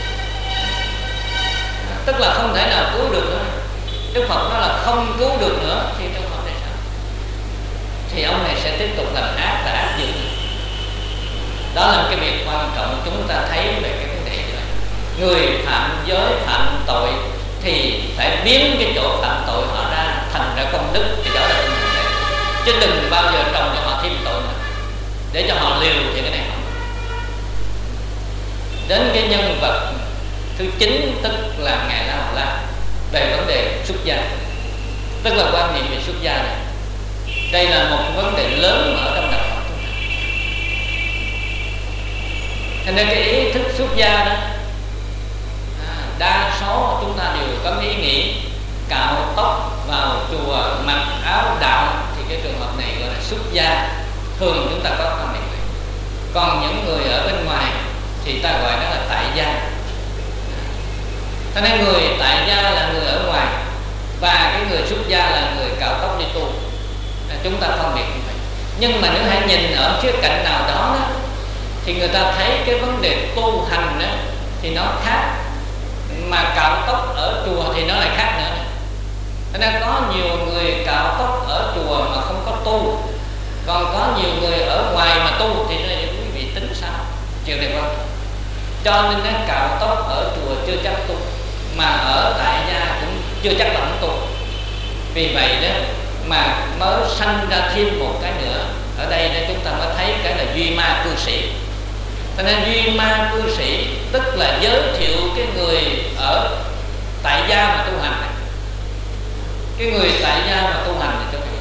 tức là không thể nào cứu được nữa. Đức Phật nói là không cứu được nữa thì trong Phật này sao? Thì ông này sẽ tiếp tục làm ác và ác dữ. Đó là cái việc quan trọng chúng ta thấy về cái vấn đề này.
Người phạm giới phạm tội thì phải biến cái chỗ phạm tội họ ra thành ra công đức, thì đó là tinh thần đấy. Chứ đừng bao giờ trồng cho họ thêm tội nữa, để cho họ liều thì cái này không. Đến cái nhân vật thứ chín tức là Ngài La Hầu La về vấn đề xuất gia, tức là quan niệm về xuất gia này. Đây là một vấn đề lớn ở trong đạo Phật chúng ta. Thành ra cái ý thức xuất gia đó, đa số chúng ta đều có ý nghĩ cạo tóc vào chùa mặc áo đạo, thì cái trường hợp này gọi là xuất gia. Thường chúng ta có quan niệm này. Còn những người ở bên ngoài thì ta gọi đó là tại gia. Cho nên người tại gia là người ở ngoài, và cái người xuất gia là người cạo tóc đi tu. Chúng ta phân biệt như vậy. Nhưng mà nếu hãy nhìn ở khía cạnh nào đó, đó thì người ta thấy cái vấn đề tu hành đó, thì nó khác. Mà cạo tóc ở chùa thì nó lại khác nữa. Cho nên có nhiều người cạo tóc ở chùa mà không có tu, còn có nhiều người ở ngoài mà tu, thì quý vị tính sao? Chuyện này không? Cho nên nó cạo tóc ở chùa chưa chắc tu, mà ở tại gia cũng chưa chắc là không tu. Vì vậy đó mà mới sanh ra thêm một cái nữa. Ở đây đó chúng ta mới thấy cái là duy ma cư sĩ. Cho nên duy ma cư sĩ tức là giới thiệu cái người ở tại gia mà tu hành này. Cái người tại gia mà tu hành thì cho hiểu.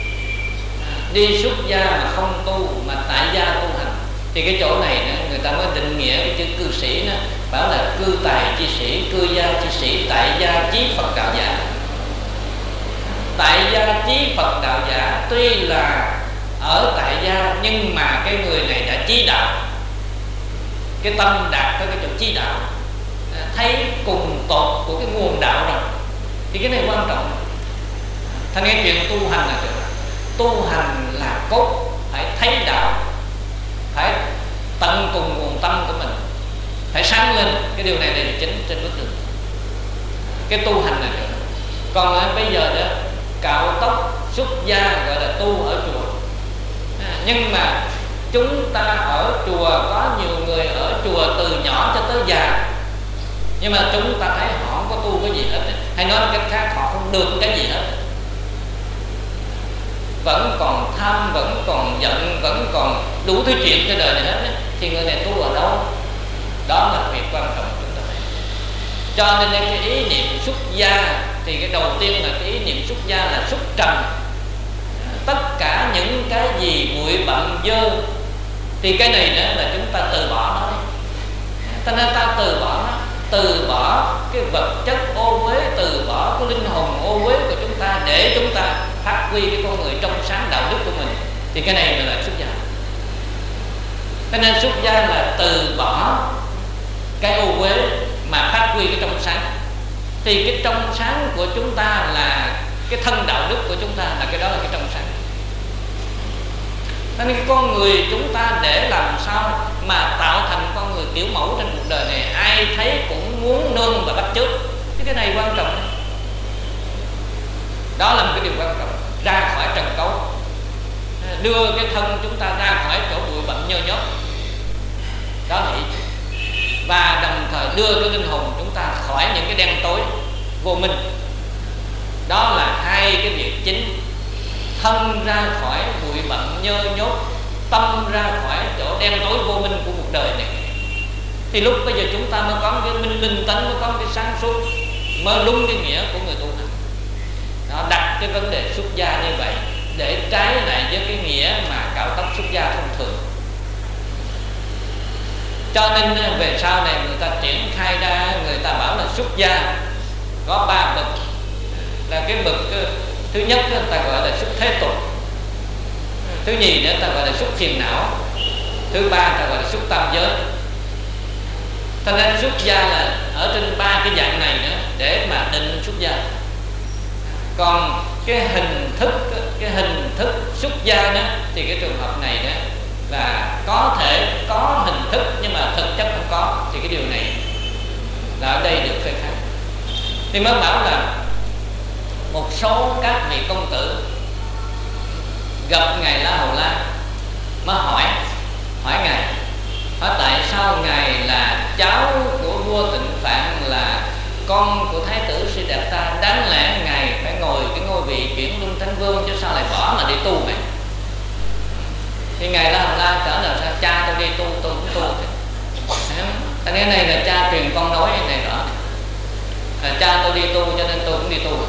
Đi xuất gia mà không tu, mà tại gia tu hành, thì cái chỗ này nữa, người ta mới định nghĩa cái chữ cư sĩ đó, bảo là cư tài chi sĩ, cư gia chi sĩ, tại gia chí Phật đạo giả. Tại gia chí Phật đạo giả tuy là ở tại gia, nhưng mà cái người này đã chí đạo, cái tâm đạt tới cái chỗ chí đạo, thấy cùng tột của cái nguồn đạo rồi, thì cái này quan trọng. Thành cái chuyện tu hành là tu hành là cốt, phải thấy đạo, phải tận cùng nguồn tâm của mình, phải sáng lên. Cái điều này là chính trên bước đường. Cái tu hành là được. Còn à, bây giờ đó cạo tóc xuất gia gọi là tu ở chùa. À, nhưng mà chúng ta ở chùa, có nhiều người ở chùa từ nhỏ cho tới già, nhưng mà chúng ta thấy họ không có tu cái gì hết. Hay nói cách khác, họ không được cái gì hết. Vẫn còn tham, vẫn còn giận, vẫn còn đủ thứ chuyện trên đời này hết. Thì người này tu ở đâu? Đó là việc quan trọng chúng ta thấy. Cho nên cái ý niệm xuất gia thì cái đầu tiên là cái ý niệm xuất gia là xuất trần. Tất cả những cái gì bụi bặm dơ thì cái này nữa là chúng ta từ bỏ nó đi. Cho nên ta từ bỏ nó, từ bỏ cái vật chất ô uế, từ bỏ cái linh hồn ô uế của chúng ta, để chúng ta phát huy cái con người trong sáng đạo đức của mình. Thì cái này là xuất gia. Cho nên xuất gia là từ bỏ cái ô uế mà phát huy cái trong sáng. Thì cái trong sáng của chúng ta là cái thân đạo đức của chúng ta, là cái đó là cái trong sáng. Cho nên cái con người chúng ta để làm sao mà tạo thành con người kiểu mẫu trên cuộc đời này, ai thấy cũng muốn nương và bắt chước. Cái này quan trọng. Đó là một cái điều quan trọng. Ra khỏi trần cấu, đưa cái thân chúng ta ra khỏi chỗ bụi bặm nhơ nhớp. Đó là ý. Và đồng thời đưa cái linh hồn chúng ta khỏi những cái đen tối vô minh. Đó là hai cái việc chính. Thân ra khỏi bụi bặm nhơ nhốt, tâm ra khỏi chỗ đen tối vô minh của cuộc đời này. Thì lúc bây giờ chúng ta mới có cái minh linh tánh, mới có cái sáng suốt, mới đúng cái nghĩa của người tu hành. Nó đặt cái vấn đề xuất gia như vậy, để trái lại với cái nghĩa mà cạo tóc xuất gia thông thường. Cho nên về sau này người ta triển khai ra, người ta bảo là xuất gia có ba bậc. Là cái bậc thứ nhất người ta gọi là xuất thế tục, thứ nhì nữa ta gọi là xuất phiền não, thứ ba ta gọi là xuất tam giới. Cho nên xuất gia là ở trên ba cái dạng này nữa để mà định xuất gia. Còn cái hình thức cái hình thức xuất gia đó thì cái trường hợp này đó là có thể có hình thức nhưng mà thực chất không có, thì cái điều này là ở đây được phê phán. Thì mới bảo là một số các vị công tử gặp ngài La Hầu La mới hỏi hỏi ngài, hỏi tại sao ngài là cháu của vua vua Tịnh Phạn là con của Thái tử Siddhartha, đáng lẽ ngài phải ngồi cái ngôi vị chuyển luân thánh vương, chứ sao lại bỏ mà đi tu vậy? Thì ngài La Hàm La trở lời sao? Cha tôi đi tu, tôi cũng tu. Thế cái này là cha truyền con nói này rõ. Là cha tôi đi tu cho nên tôi cũng đi tu.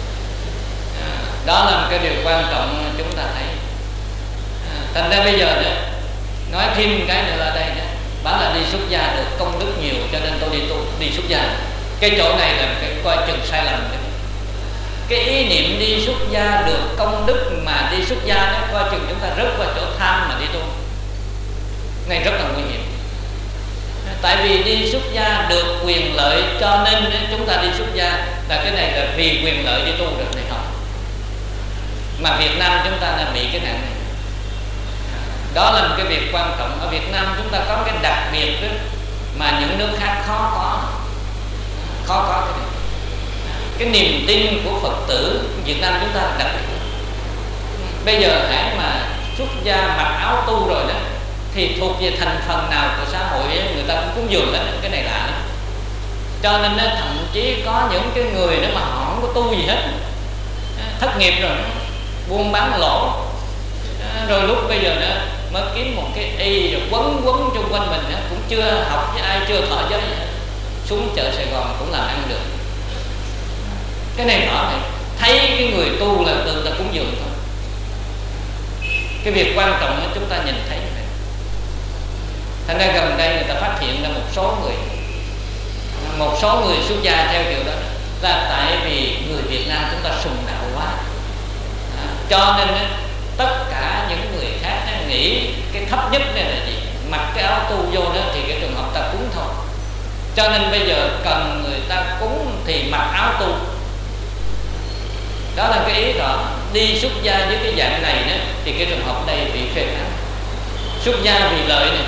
Đó là một cái điều quan trọng chúng ta thấy. Thành ra bây giờ nữa, nói thêm cái nữa là đây nữa, bảo là đi xuất gia được công đức nhiều cho nên tôi đi tu, đi xuất gia. Cái chỗ này là cái coi chừng sai lầm. Cái ý niệm đi xuất gia được công đức mà đi xuất gia đó, coi chừng chúng ta rớt vào chỗ tham mà đi tu. Này rất là nguy hiểm. Tại vì đi xuất gia được quyền lợi cho nên chúng ta đi xuất gia, là cái này là vì quyền lợi đi tu được này không? Mà Việt Nam chúng ta là bị cái nạn này. Đó là một cái việc quan trọng. Ở Việt Nam chúng ta có cái đặc biệt đó, mà những nước khác khó có khó có cái này. Cái niềm tin của Phật tử Việt Nam chúng ta là đặc biệt. Bây giờ hãy mà xuất gia mặc áo tu rồi đó, thì thuộc về thành phần nào của xã hội ấy, người ta cũng cúng dường lên. Cái này lạ lắm. Cho nên đó, thậm chí có những cái người đó mà họ không có tu gì hết, thất nghiệp rồi đó, buôn bán lỗ, rồi lúc bây giờ đó mới kiếm một cái y rồi quấn quấn chung quanh mình đó, cũng chưa học với ai, chưa thọ giới gì hết, xuống chợ Sài Gòn cũng làm ăn được. Cái này rõ này, thấy cái người tu là tự ta cúng dường thôi. Cái việc quan trọng đó chúng ta nhìn thấy như vậy. Thành ra gần đây người ta phát hiện ra một số người một số người xuất gia theo kiểu đó, là tại vì người Việt Nam chúng ta sùng đạo quá, à, cho nên tất cả những người khác nghĩ cái thấp nhất này là gì? Mặc cái áo tu vô đó thì cái trường hợp ta cúng thôi. Cho nên bây giờ cần người ta cúng thì mặc áo tu. Đó là cái ý rõ. Đi xuất gia với cái dạng này đó, thì cái trường hợp đây bị phê phán. Xuất gia vì lợi này,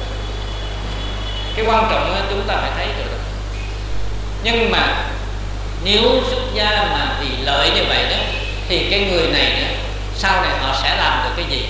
cái quan trọng đó, chúng ta phải thấy được. Nhưng mà nếu xuất gia mà vì lợi như vậy đó, thì cái người này đó, sau này họ sẽ làm được cái gì?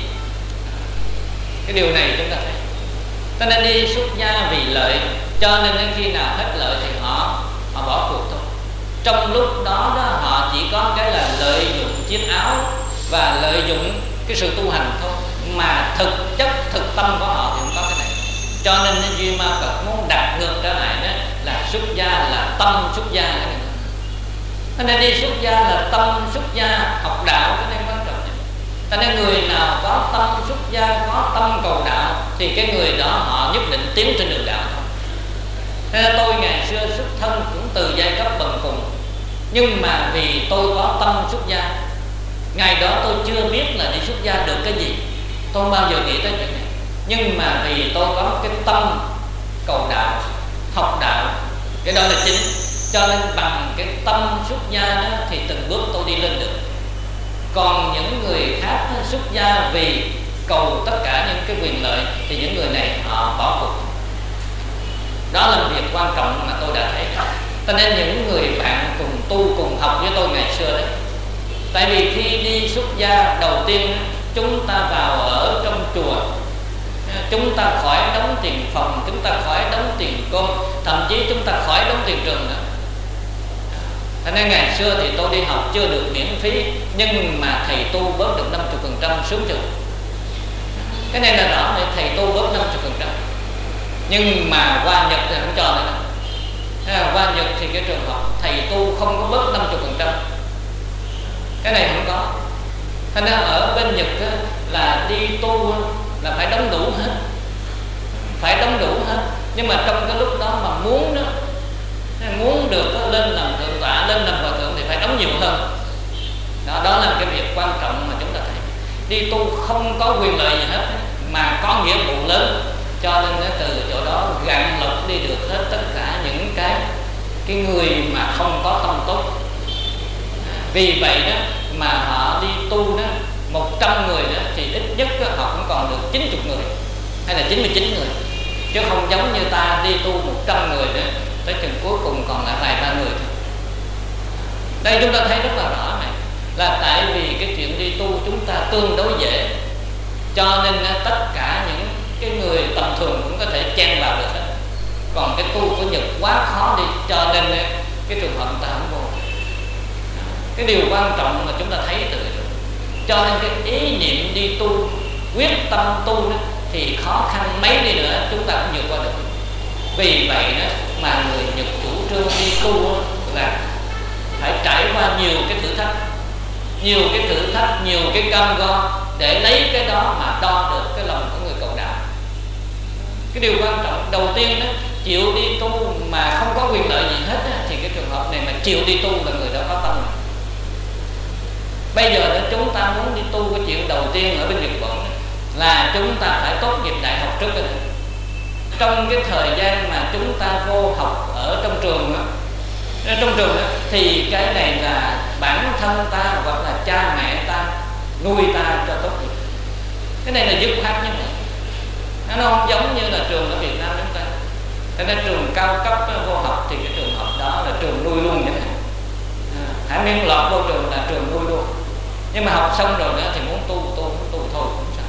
Cái điều này chúng ta thấy. Cho nên đi xuất gia vì lợi, cho nên đến khi nào hết lợi thì họ họ bỏ cuộc thôi. Trong lúc đó, đó họ chỉ có cái là lợi dụng chiếc áo và lợi dụng cái sự tu hành thôi, mà thực chất thực tâm của họ thì không có cái này. Cho nên Duy Ma Cật muốn đặt ngược trở lại đó là xuất gia là tâm xuất gia. Cho nên đi xuất gia là tâm xuất gia, học đạo cái này quan trọng. Cho nên người nào có tâm xuất gia, có tâm cầu đạo thì cái người đó họ nhất định tiến trên đường đạo thôi. Thế nên tôi ngày xưa xuất thân cũng từ giai cấp bần cùng, nhưng mà vì tôi có tâm xuất gia, ngày đó tôi chưa biết là đi xuất gia được cái gì, tôi không bao giờ nghĩ tới chuyện này. Nhưng mà vì tôi có cái tâm cầu đạo, học đạo, cái đó là chính. Cho nên bằng cái tâm xuất gia đó thì từng bước tôi đi lên được. Còn những người khác xuất gia vì cầu tất cả những cái quyền lợi thì những người này họ bỏ cuộc. Đó là một việc quan trọng mà tôi đã thấy. Cho nên những người bạn cùng tu cùng học với tôi ngày xưa đấy, tại vì khi đi xuất gia đầu tiên chúng ta vào ở trong chùa, chúng ta khỏi đóng tiền phòng, chúng ta khỏi đóng tiền cơm, thậm chí chúng ta khỏi đóng tiền trường nữa. Thế nên ngày xưa thì tôi đi học chưa được miễn phí, nhưng mà thầy tu bớt được năm mươi phần trăm sướng trường. Cái này là rõ, thầy tu bớt năm mươi phần trăm. Nhưng mà qua Nhật thì không cho nữa. À, qua Nhật thì cái trường hợp thầy tu không có bớt năm mươi phần trăm. Cái này không có. Thế nên ở bên Nhật á, là đi tu là phải đóng đủ hết, phải đóng đủ hết. Nhưng mà trong cái lúc đó mà muốn đó, muốn được đó, lên làm thượng tọa, lên làm hòa thượng thì phải đóng nhiều hơn. Đó, đó là cái việc quan trọng mà chúng ta thấy. Đi tu không có quyền lợi gì hết, mà có nghĩa vụ lớn. Cho nên từ chỗ đó gạn lọc đi được hết tất cả những cái cái người mà không có tâm tốt. Vì vậy đó mà họ đi tu đó, một trăm người đó thì ít nhất đó, họ cũng còn được chín mươi người hay là chín mươi chín người, chứ không giống như ta đi tu một trăm người đó, tới chừng cuối cùng còn lại vài ba người thôi. Đây chúng ta thấy rất là rõ này, là tại vì cái chuyện đi tu chúng ta tương đối dễ, cho nên tất cả những cái người tầm thường cũng có thể chen vào được hết. còn cái tu của Nhật quá khó đi, cho nên cái trường hợp người ta không vô. Cái điều quan trọng mà chúng ta thấy từ cho nên cái ý niệm đi tu, quyết tâm tu đó, thì khó khăn mấy đi nữa chúng ta cũng vượt qua được. Vì vậy đó mà người Nhật chủ trương đi tu đó, là phải trải qua nhiều cái thử thách, nhiều cái thử thách, nhiều cái cam go để lấy cái đó mà đo được cái lòng của người cầu đạo. Cái điều quan trọng đầu tiên đó, chịu đi tu mà không có quyền lợi gì hết đó, thì cái trường hợp này mà chịu đi tu là người đó có tâm. Bây giờ đó chúng ta muốn đi tu, cái chuyện đầu tiên ở bên Nhật Bản là chúng ta phải tốt nghiệp đại học trước rồi. Trong cái thời gian mà chúng ta vô học ở trong trường đó, trong trường đó, thì cái này là bản thân ta hoặc là cha mẹ ta nuôi ta cho tốt nghiệp. Cái này là dứt khoát như vậy. Nó không giống như là trường ở Việt Nam chúng ta. Thế nên trường cao cấp vô học thì cái trường học đó là trường nuôi luôn chẳng hạn. Hãy miễn lọt vô trường là trường nuôi luôn. Nhưng mà học xong rồi nữa thì muốn tu tu muốn tu thôi cũng sao.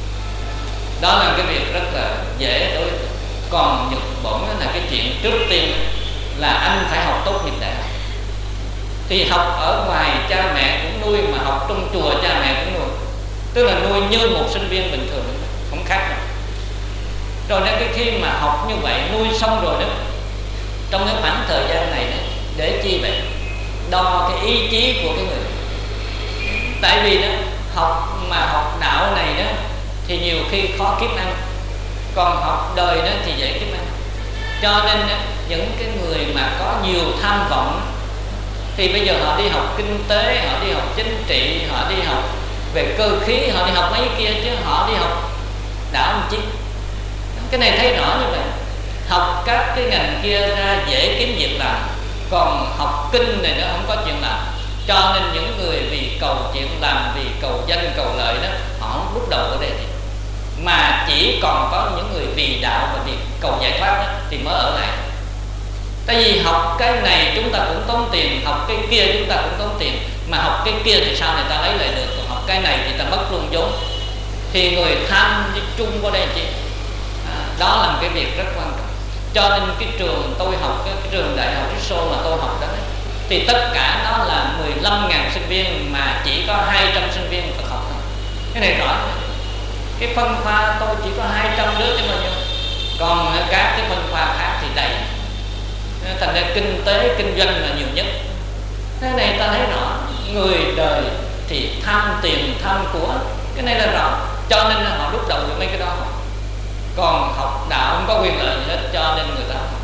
Đó là cái việc rất là dễ đối. Còn Nhật Bản là cái chuyện trước tiên là anh phải học tốt nghiệp đại học. Thì học ở ngoài cha mẹ cũng nuôi, mà học trong chùa cha mẹ cũng nuôi, tức là nuôi như một sinh viên bình thường, không khác đâu. Rồi đến cái khi mà học như vậy, nuôi xong rồi đó, trong cái khoảng thời gian này đó, để chi vậy? Đo cái ý chí của cái người. Tại vì đó, học mà học đạo này đó thì nhiều khi khó kiếm ăn, còn học đời đó thì dễ kiếm ăn. Cho nên đó, những cái người mà có nhiều tham vọng thì bây giờ họ đi học kinh tế, họ đi học chính trị, họ đi học về cơ khí, họ đi học mấy kia, chứ họ đi học đạo làm chi. Cái này thấy rõ như vậy. Học các cái ngành kia ra dễ kiếm việc làm, còn học kinh này nó không có chuyện làm. Cho nên những người vì cầu chuyện làm, vì cầu danh cầu lợi đó, họ không bước đầu ở đây thì mà chỉ còn có những người vì đạo và vì cầu giải thoát đó, thì mới ở lại. Tại vì học cái này chúng ta cũng tốn tiền, học cái kia chúng ta cũng tốn tiền, mà học cái kia thì sao người ta lấy lại được, còn học cái này thì ta mất luôn vốn. Thì người tham chung qua đây chị, à, đó là một cái việc rất quan trọng. Cho nên cái trường tôi học, cái, cái trường đại học Riso mà tôi học đó, thì tất cả nó là mười lăm nghìn sinh viên mà chỉ có hai trăm sinh viên Phật học thôi. Cái này rõ. Cái phân khoa tôi chỉ có hai trăm đứa chứ bao nhiêu, còn các cái phân khoa khác thì đầy. Thành ra kinh tế, kinh doanh là nhiều nhất. Cái này ta thấy rõ. Người đời thì tham tiền, tham của, cái này là rõ. Cho nên là họ đúc đầu được mấy cái đó. Còn học đạo không có quyền lợi gì hết, cho nên người ta học.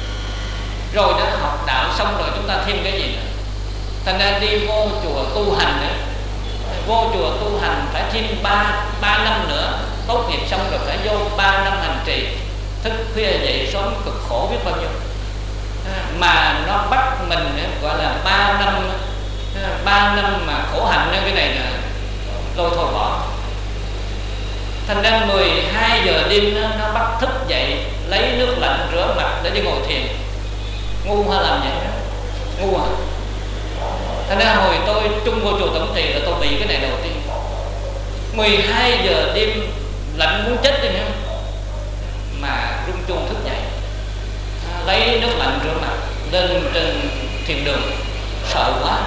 Rồi đó, học đạo xong rồi chúng ta thêm cái gì nữa? Thành ra đi vô chùa tu hành nữa, vô chùa tu hành phải thêm ba ba năm nữa. Tốt nghiệp xong rồi phải vô ba năm hành trì, thức khuya dậy sớm cực khổ biết bao nhiêu. Mà nó bắt mình gọi là ba năm ba năm mà khổ hạnh, cái này là tôi thôi bỏ. Thành ra mười hai giờ đêm nó, nó bắt thức dậy, lấy nước lạnh rửa mặt để đi ngồi thiền. Ngu hay làm vậy đó? Ngu hả? Thành ra hồi tôi chung vô chùa Tổng Trì là tôi bị cái này đầu tiên. Mười hai giờ đêm lạnh muốn chết đi nữa, mà rung chuông thức dậy, lấy nước lạnh rửa mặt, lên trên thiền đường, sợ quá,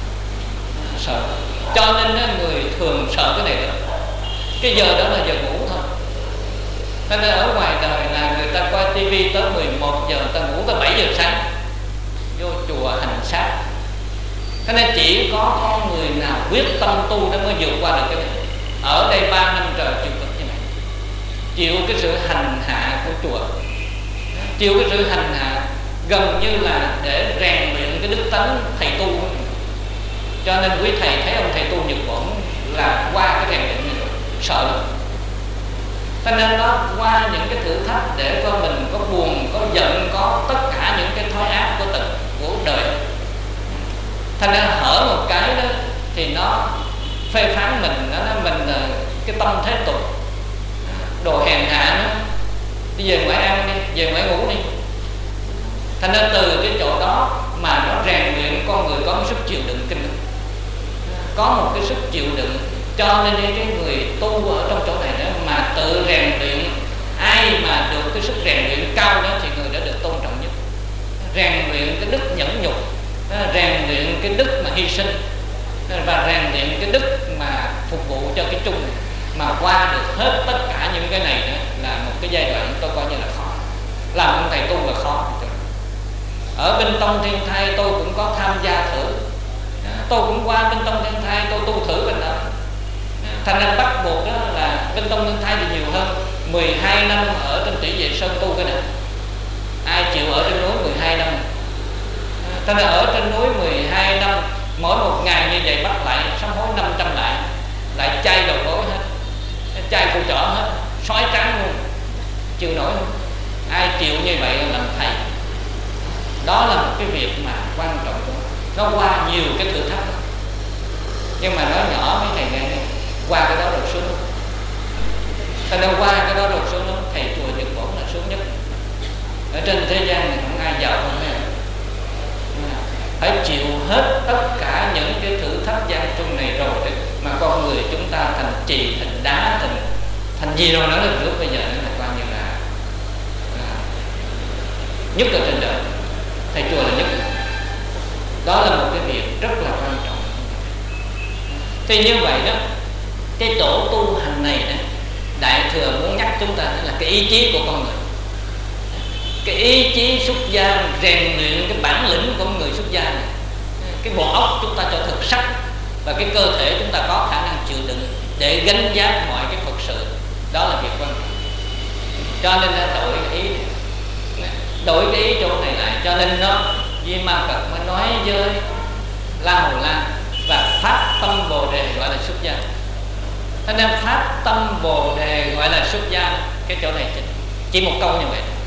sợ. Cho nên người thường sợ cái này đó. Cái giờ đó là giờ ngủ thôi. Thế nên ở ngoài đời là người ta coi tivi tới mười một giờ, người ta ngủ tới bảy giờ sáng, vô chùa hành sát. Thế nên chỉ có con người nào quyết tâm tu nó mới vượt qua được cái này. Ở đây ba năm trời chịu cực như này, chịu cái sự hành hạ của chùa, chịu cái sự hành hạ gần như là để rèn luyện cái đức tánh thầy tu. Cho nên quý thầy thấy ông thầy tu Nhật Bản là qua cái rèn luyện này, sợ lắm. Cho nên nó qua những cái thử thách để cho mình có buồn, có giận, có tất cả những cái thói ác của tình, của đời. Thành ra hở một cái đó thì nó phê phán mình, nó nói mình là cái tâm thế tục, đồ hèn hạ nữa, đi về ngoài ăn đi, về ngoài ngủ đi. Thành ra từ cái chỗ đó mà nó rèn luyện con người có một sức chịu đựng kinh khủng, có một cái sức chịu đựng. Cho nên cái người tu ở trong chỗ này đó mà tự rèn luyện, ai mà được cái sức rèn luyện cao đó thì người đã rèn luyện cái đức nhẫn nhục, rèn luyện cái đức mà hy sinh, và rèn luyện cái đức mà phục vụ cho cái chung. Mà qua được hết tất cả những cái này nữa là một cái giai đoạn tôi coi như là khó. Làm ông thầy tu là khó. Ở bên Tông Thiên Thai tôi cũng có tham gia thử, tôi cũng qua bên Tông Thiên Thai tôi tu thử bên đó. Thành ra bắt buộc đó là bên Tông Thiên Thai thì nhiều hơn. Mười hai năm ở trên Tỷ Vệ Sơn tu cái này, ai chịu ở trên núi mười hai năm. Thành ra ở trên núi mười hai năm, mỗi một ngày như vậy bắt lại sám hối năm trăm lại, lại chay đầu gối hết, chay phụ trợ hết, sói trắng luôn, chịu nổi không? Ai chịu như vậy là làm thầy. Đó là một cái việc mà quan trọng, nó qua nhiều cái thử thách. Nhưng mà nói nhỏ mấy thầy nghe, qua cái đó rồi xuống. Thành ra qua cái đó rồi xuống đó, thầy chùa Nhật Bổn là xuống nhất. Ở trên thế gian này không ai giàu hơn này. Phải chịu hết tất cả những cái thử thách gian truân này rồi thì mà con người chúng ta thành chì, thành đá, thành thành gì đâu nữa, là lúc bây giờ nó là coi như là, là nhất ở trên đời. Thầy chùa là nhất. Đó là một cái việc rất là quan trọng. Thì như vậy đó, cái tổ tu hành này đó, Đại Thừa muốn nhắc chúng ta là cái ý chí của con người. Cái ý chí xuất gia, rèn luyện cái bản lĩnh của người xuất gia này. Cái bộ óc chúng ta cho thực sắc, và cái cơ thể chúng ta có khả năng chịu đựng để gánh vác mọi cái Phật sự. Đó là việc quan trọng. Cho nên là đổi cái ý, đổi cái ý chỗ này lại. Cho nên nó Di Ma Cật mới nói với La Hầu La và phát tâm Bồ Đề gọi là xuất gia. Thế nên phát tâm Bồ Đề gọi là xuất gia. Cái chỗ này chỉ một câu như vậy.